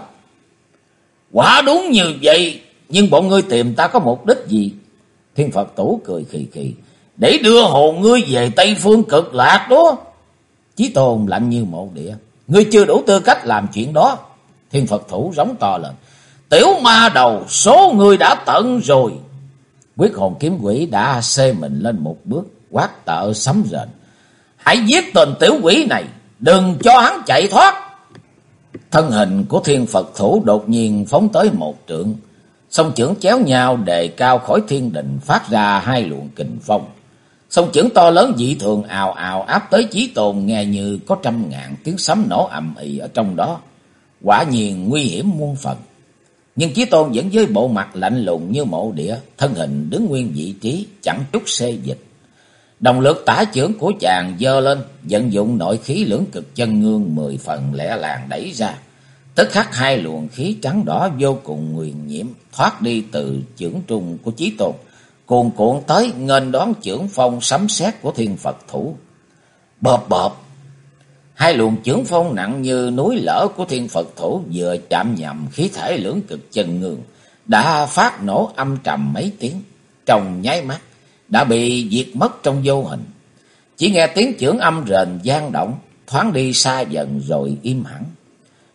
"Quả đúng như vậy, nhưng bọn ngươi tìm ta có mục đích gì?" Thiên Phật Thủ cười khì khì: "Để đưa hồn ngươi về Tây Phương Cực Lạc đó." Chí Tôn lạnh như mộ địa: "Ngươi chưa đủ tư cách làm chuyện đó." Thiên Phật Thủ rống to lên: "Tiểu ma đầu, số ngươi đã tận rồi." Quyết Hồn Kiếm Quỷ đã xê mình lên một bước, quát tợ sấm rền: "Hãy giết tên tiểu quỷ này, đừng cho hắn chạy thoát." Thân hình của Thiên Phật Thủ đột nhiên phóng tới một trượng, song chưởng chéo nhau đề cao khỏi thiên đình, phát ra hai luồng kình phong. Song chưởng to lớn dị thường ào ào áp tới Chí Tôn, nghe như có trăm ngàn tiếng sấm nổ ầm ĩ ở trong đó. Quả nhiên nguy hiểm muôn phần. Nhưng Chí Tôn vẫn với bộ mặt lạnh lùng như mộ địa, thân hình đứng nguyên vị trí, chẳng chút xê dịch. Đồng lực tả chưởng của chàng giơ lên, vận dụng nội khí lưỡng cực chân ngương 10 phần lẻ làng đẩy ra. Tức khắc hai luồng khí trắng đỏ vô cùng nguyền nhiễm thoát đi từ chưởng trung của Chí Tôn, cuồn cuộn tới nghênh đón chưởng phong sấm sét của Thiên Phật Thủ. Bộp bộp, hai luồng chưởng phong nặng như núi lở của Thiên Phật Thủ vừa chạm nhầm khí thể lưỡng cực chân ngương, đã phát nổ âm trầm mấy tiếng, trong nháy mắt đã bị diệt mất trong vô hình. Chỉ nghe tiếng chưởng âm rền vang động, thoáng đi xa dần rồi im hẳn.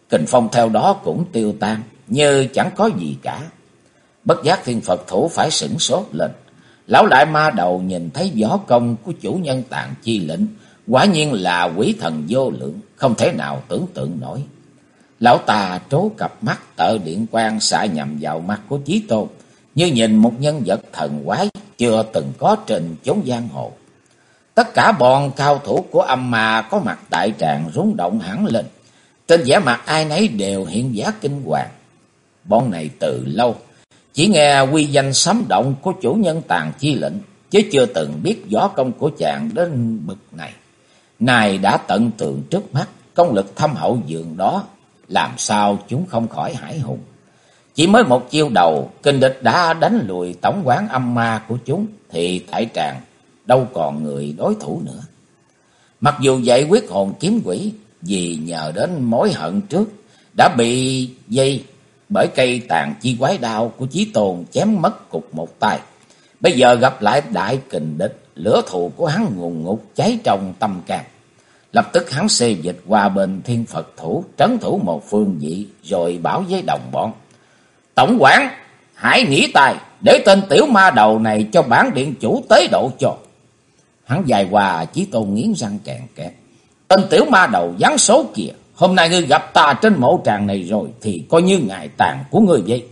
kình phong theo đó cũng tiêu tan, như chẳng có gì cả. Bất giác Thiên Phật Thủ phải sửng sốt lên. Lão đại ma đầu nhìn thấy võ công của chủ nhân Tàng Chi Lệnh, quả nhiên là quỷ thần vô lượng, không thể nào tưởng tượng nổi. Lão ta trố cặp mắt tợ điện quang xạ nhằm vào mặt của Chí Tôn, như nhìn một nhân vật thần quái chưa từng có trên chốn giang hồ. Tất cả bọn cao thủ của âm ma có mặt tại tràng rung động hẳn lên, trên vẻ mặt ai nấy đều hiện vẻ kinh hoàng. Bọn này từ lâu chỉ nghe uy danh sấm động của chủ nhân Tàng Chi Lệnh, chứ chưa từng biết võ công của chàng đến bậc này. Này đã tận tường trước mắt, công lực thâm hậu dường đó, làm sao chúng không khỏi hãi hùng. Chỉ mới một chiêu đầu, kình địch đã đánh lùi tổng quán âm ma của chúng, thì tại tràng đâu còn người đối thủ nữa. Mặc dù vậy, Quyết Hồn Kiếm Quỷ vì nhờ đến mối hận trước đã bị dây bởi cây Tàn Chi Quái Đao của Chí Tôn chém mất cục một tay. Bây giờ gặp lại đại kình địch, lửa thù của hắn ngùn ngụt cháy trong tâm can. Lập tức hắn xê dịch qua bên Thiên Phật Thủ, trấn thủ một phương vị, rồi bảo với đồng bọn: tổng quản, hãy nghỉ tài, để tên tiểu ma đầu này cho bản điện chủ tế độ cho. Hắn dài qua, Chí Tôn nghiến răng kèn kẹt: tên tiểu ma đầu giáng số kìa, hôm nay ngươi gặp ta trên mộ tràng này rồi, thì coi như ngày tàn của ngươi vậy.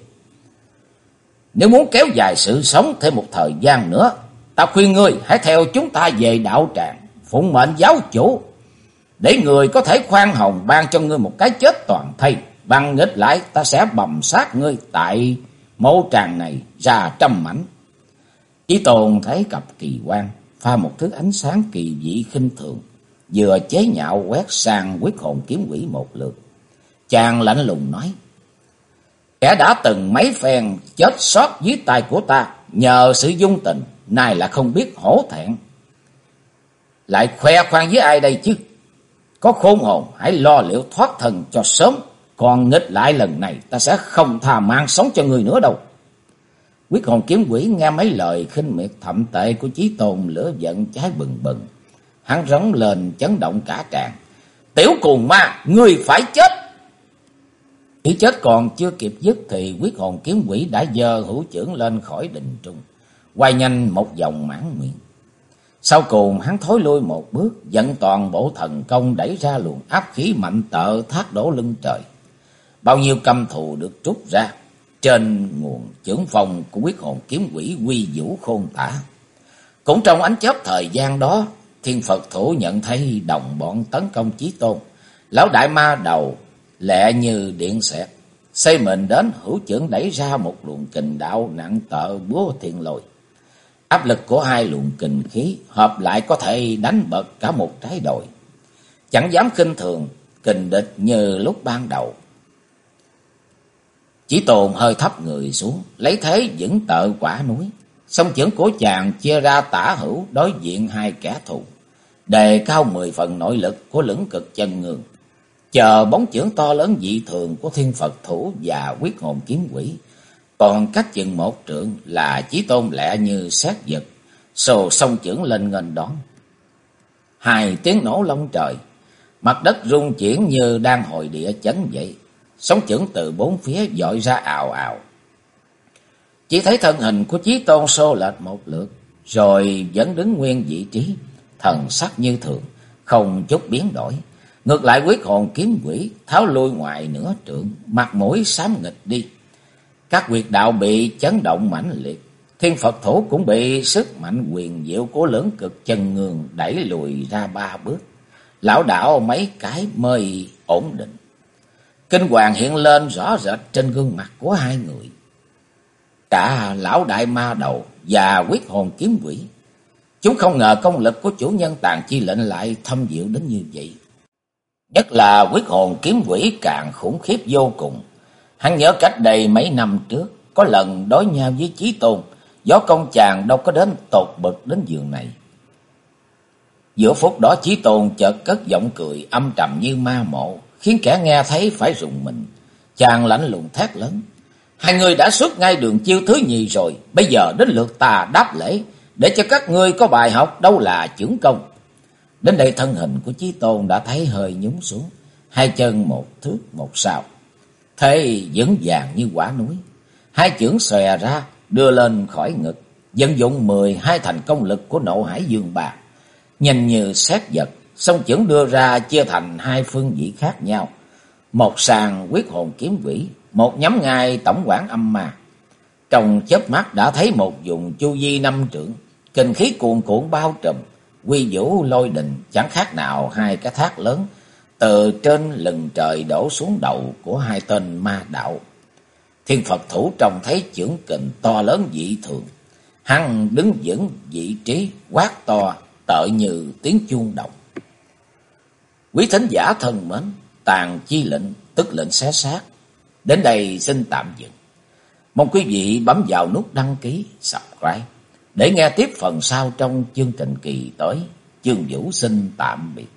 Nếu muốn kéo dài sự sống thêm một thời gian nữa, ta khuyên ngươi hãy theo chúng ta về đạo tràng, phụng mệnh giáo chủ, để người có thể khoan hồng ban cho ngươi một cái chết toàn thây. Bằng nghịch lại, ta sẽ bầm sát ngươi tại mộ tràng này ra trăm mảnh. Chí Tôn thấy cặp kỳ quan pha một thứ ánh sáng kỳ dị khinh thường, vừa chế nhạo quét sang Quyết Hồn Kiếm Quỷ một lượt. Chàng lạnh lùng nói: kẻ đã từng mấy phen chết sót dưới tay của ta, nhờ sự dung tình, nay là không biết hổ thẹn, lại khoe khoang với ai đây chứ? Có khôn hồn hãy lo liệu thoát thân cho sớm, còn nghịch lại lần này ta sẽ không tha mạng sống cho người nữa đâu. Quyết Hồn Kiếm Quỷ nghe mấy lời khinh miệt thậm tệ của Chí Tôn, lửa giận cháy bừng bừng. Hắn rống lên chấn động cả tràng: tiểu cuồng ma, ngươi phải chết! Ý chết còn chưa kịp dứt thì Quyết Hồn Kiếm Quỷ đã giơ hữu chưởng lên khỏi đình trung, quay nhanh một vòng mãn nguyện. Sau cùng hắn thối lui một bước, dẫn toàn bộ thần công đẩy ra luồng áp khí mạnh tợ thác đổ lưng trời. Bao nhiêu căm thù được trút ra, trên nguồn chưởng phong của Quyết Hồn Kiếm Quỷ quy vũ khôn tả. Cũng trong ánh chớp thời gian đó, Thiên Phật Thủ nhận thấy đồng bọn tấn công Chí Tôn. Lão đại ma đầu lẹ như điện xẹt, xây mình đến hữu chưởng đẩy ra một luồng kình đạo nặng tợ búa thiên lôi. Áp lực của hai luồng kình khí hợp lại có thể đánh bật cả một trái đồi. Chẳng dám khinh thường kình địch như lúc ban đầu. Chí Tôn hơi thấp người xuống, lấy thế vững tợ quả núi. Song chưởng của chàng chia ra tả hữu đối diện hai kẻ thù, đề cao 10 phần nội lực của Lưỡng Cực Chân Ngương. Chờ bóng chưởng to lớn dị thường của Thiên Phật Thủ và Quyết Hồn Kiếm Quỷ còn cách chừng 1 trượng là Chí Tôn lẹ như xét giật, sồ song chưởng lên nghênh đón. Hai tiếng nổ long trời, mặt đất rung chuyển như đang hồi địa chấn vậy. Sóng chưởng từ bốn phía dội ra ào ào. Chỉ thấy thân hình của Chí Tôn xô lệch một lượt, rồi vẫn đứng nguyên vị trí, thần sắc như thường, không chút biến đổi. Ngược lại Quyết Hồn Kiếm Quỷ tháo lui ngoài nửa trượng, mặt mũi xám nghịch đi. Các huyệt đạo bị chấn động mãnh liệt. Thiên Phật Thủ cũng bị sức mạnh quyền diệu của Lưỡng Cực Chân Ngương đẩy lùi ra 3 bước. Lão đảo mấy cái mới ổn định. Kinh hoàng hiện lên rõ rệt trên gương mặt của hai người. Cả lão đại ma đầu và Quyết Hồn Kiếm Quỷ, chúng không ngờ công lực của chủ nhân Tàng Chi Lệnh lại thâm diệu đến như vậy. Nhất là Quyết Hồn Kiếm Quỷ càng khủng khiếp vô cùng. Hắn nhớ cách đây mấy năm trước, có lần đối nhau với Chí Tôn, võ công chàng đâu có đến tột bậc đến giường này. Giữa phút đó Chí Tôn chợt cất giọng cười âm trầm như ma mộ, khiến kẻ nghe thấy phải rùng mình. Chàng lạnh lùng thét lớn: hai người đã xuất ngay đường chiêu thứ nhì rồi, bây giờ đến lượt ta đáp lễ, để cho các ngươi có bài học đâu là chưởng công. Đến đây thân hình của Chí Tôn đã thấy hơi nhún xuống, hai chân một thước một sào, thế vững vàng như quả núi. Hai chưởng xòe ra đưa lên khỏi ngực, vận dụng 12 thành công lực của Nộ Hải Dương Ba, nhanh như sét giật. Song chưởng đưa ra chia thành hai phương vị khác nhau, một sàng quyết hồn kiếm quỷ, một nhắm ngay tổng quản âm ma. Trong chớp mắt đã thấy một vùng chu vi 5 trượng, kinh khí cuồn cuộn bao trùm, quy vũ lôi đình, chẳng khác nào hai cái thác lớn từ trên lừng trời đổ xuống đầu của hai tên ma đạo. Thiên Phật thủ trông thấy chưởng kình to lớn dị thường, hắn đứng vững vị trí, quát to tợ như tiếng chuông đồng. Quý thính giả thân mến, tàn chi lệnh tức lệnh xé xác đến đây xin tạm dừng. Mong quý vị bấm vào nút đăng ký, subscribe để nghe tiếp phần sau trong chương trình kỳ tới. Chương Vũ xin tạm biệt.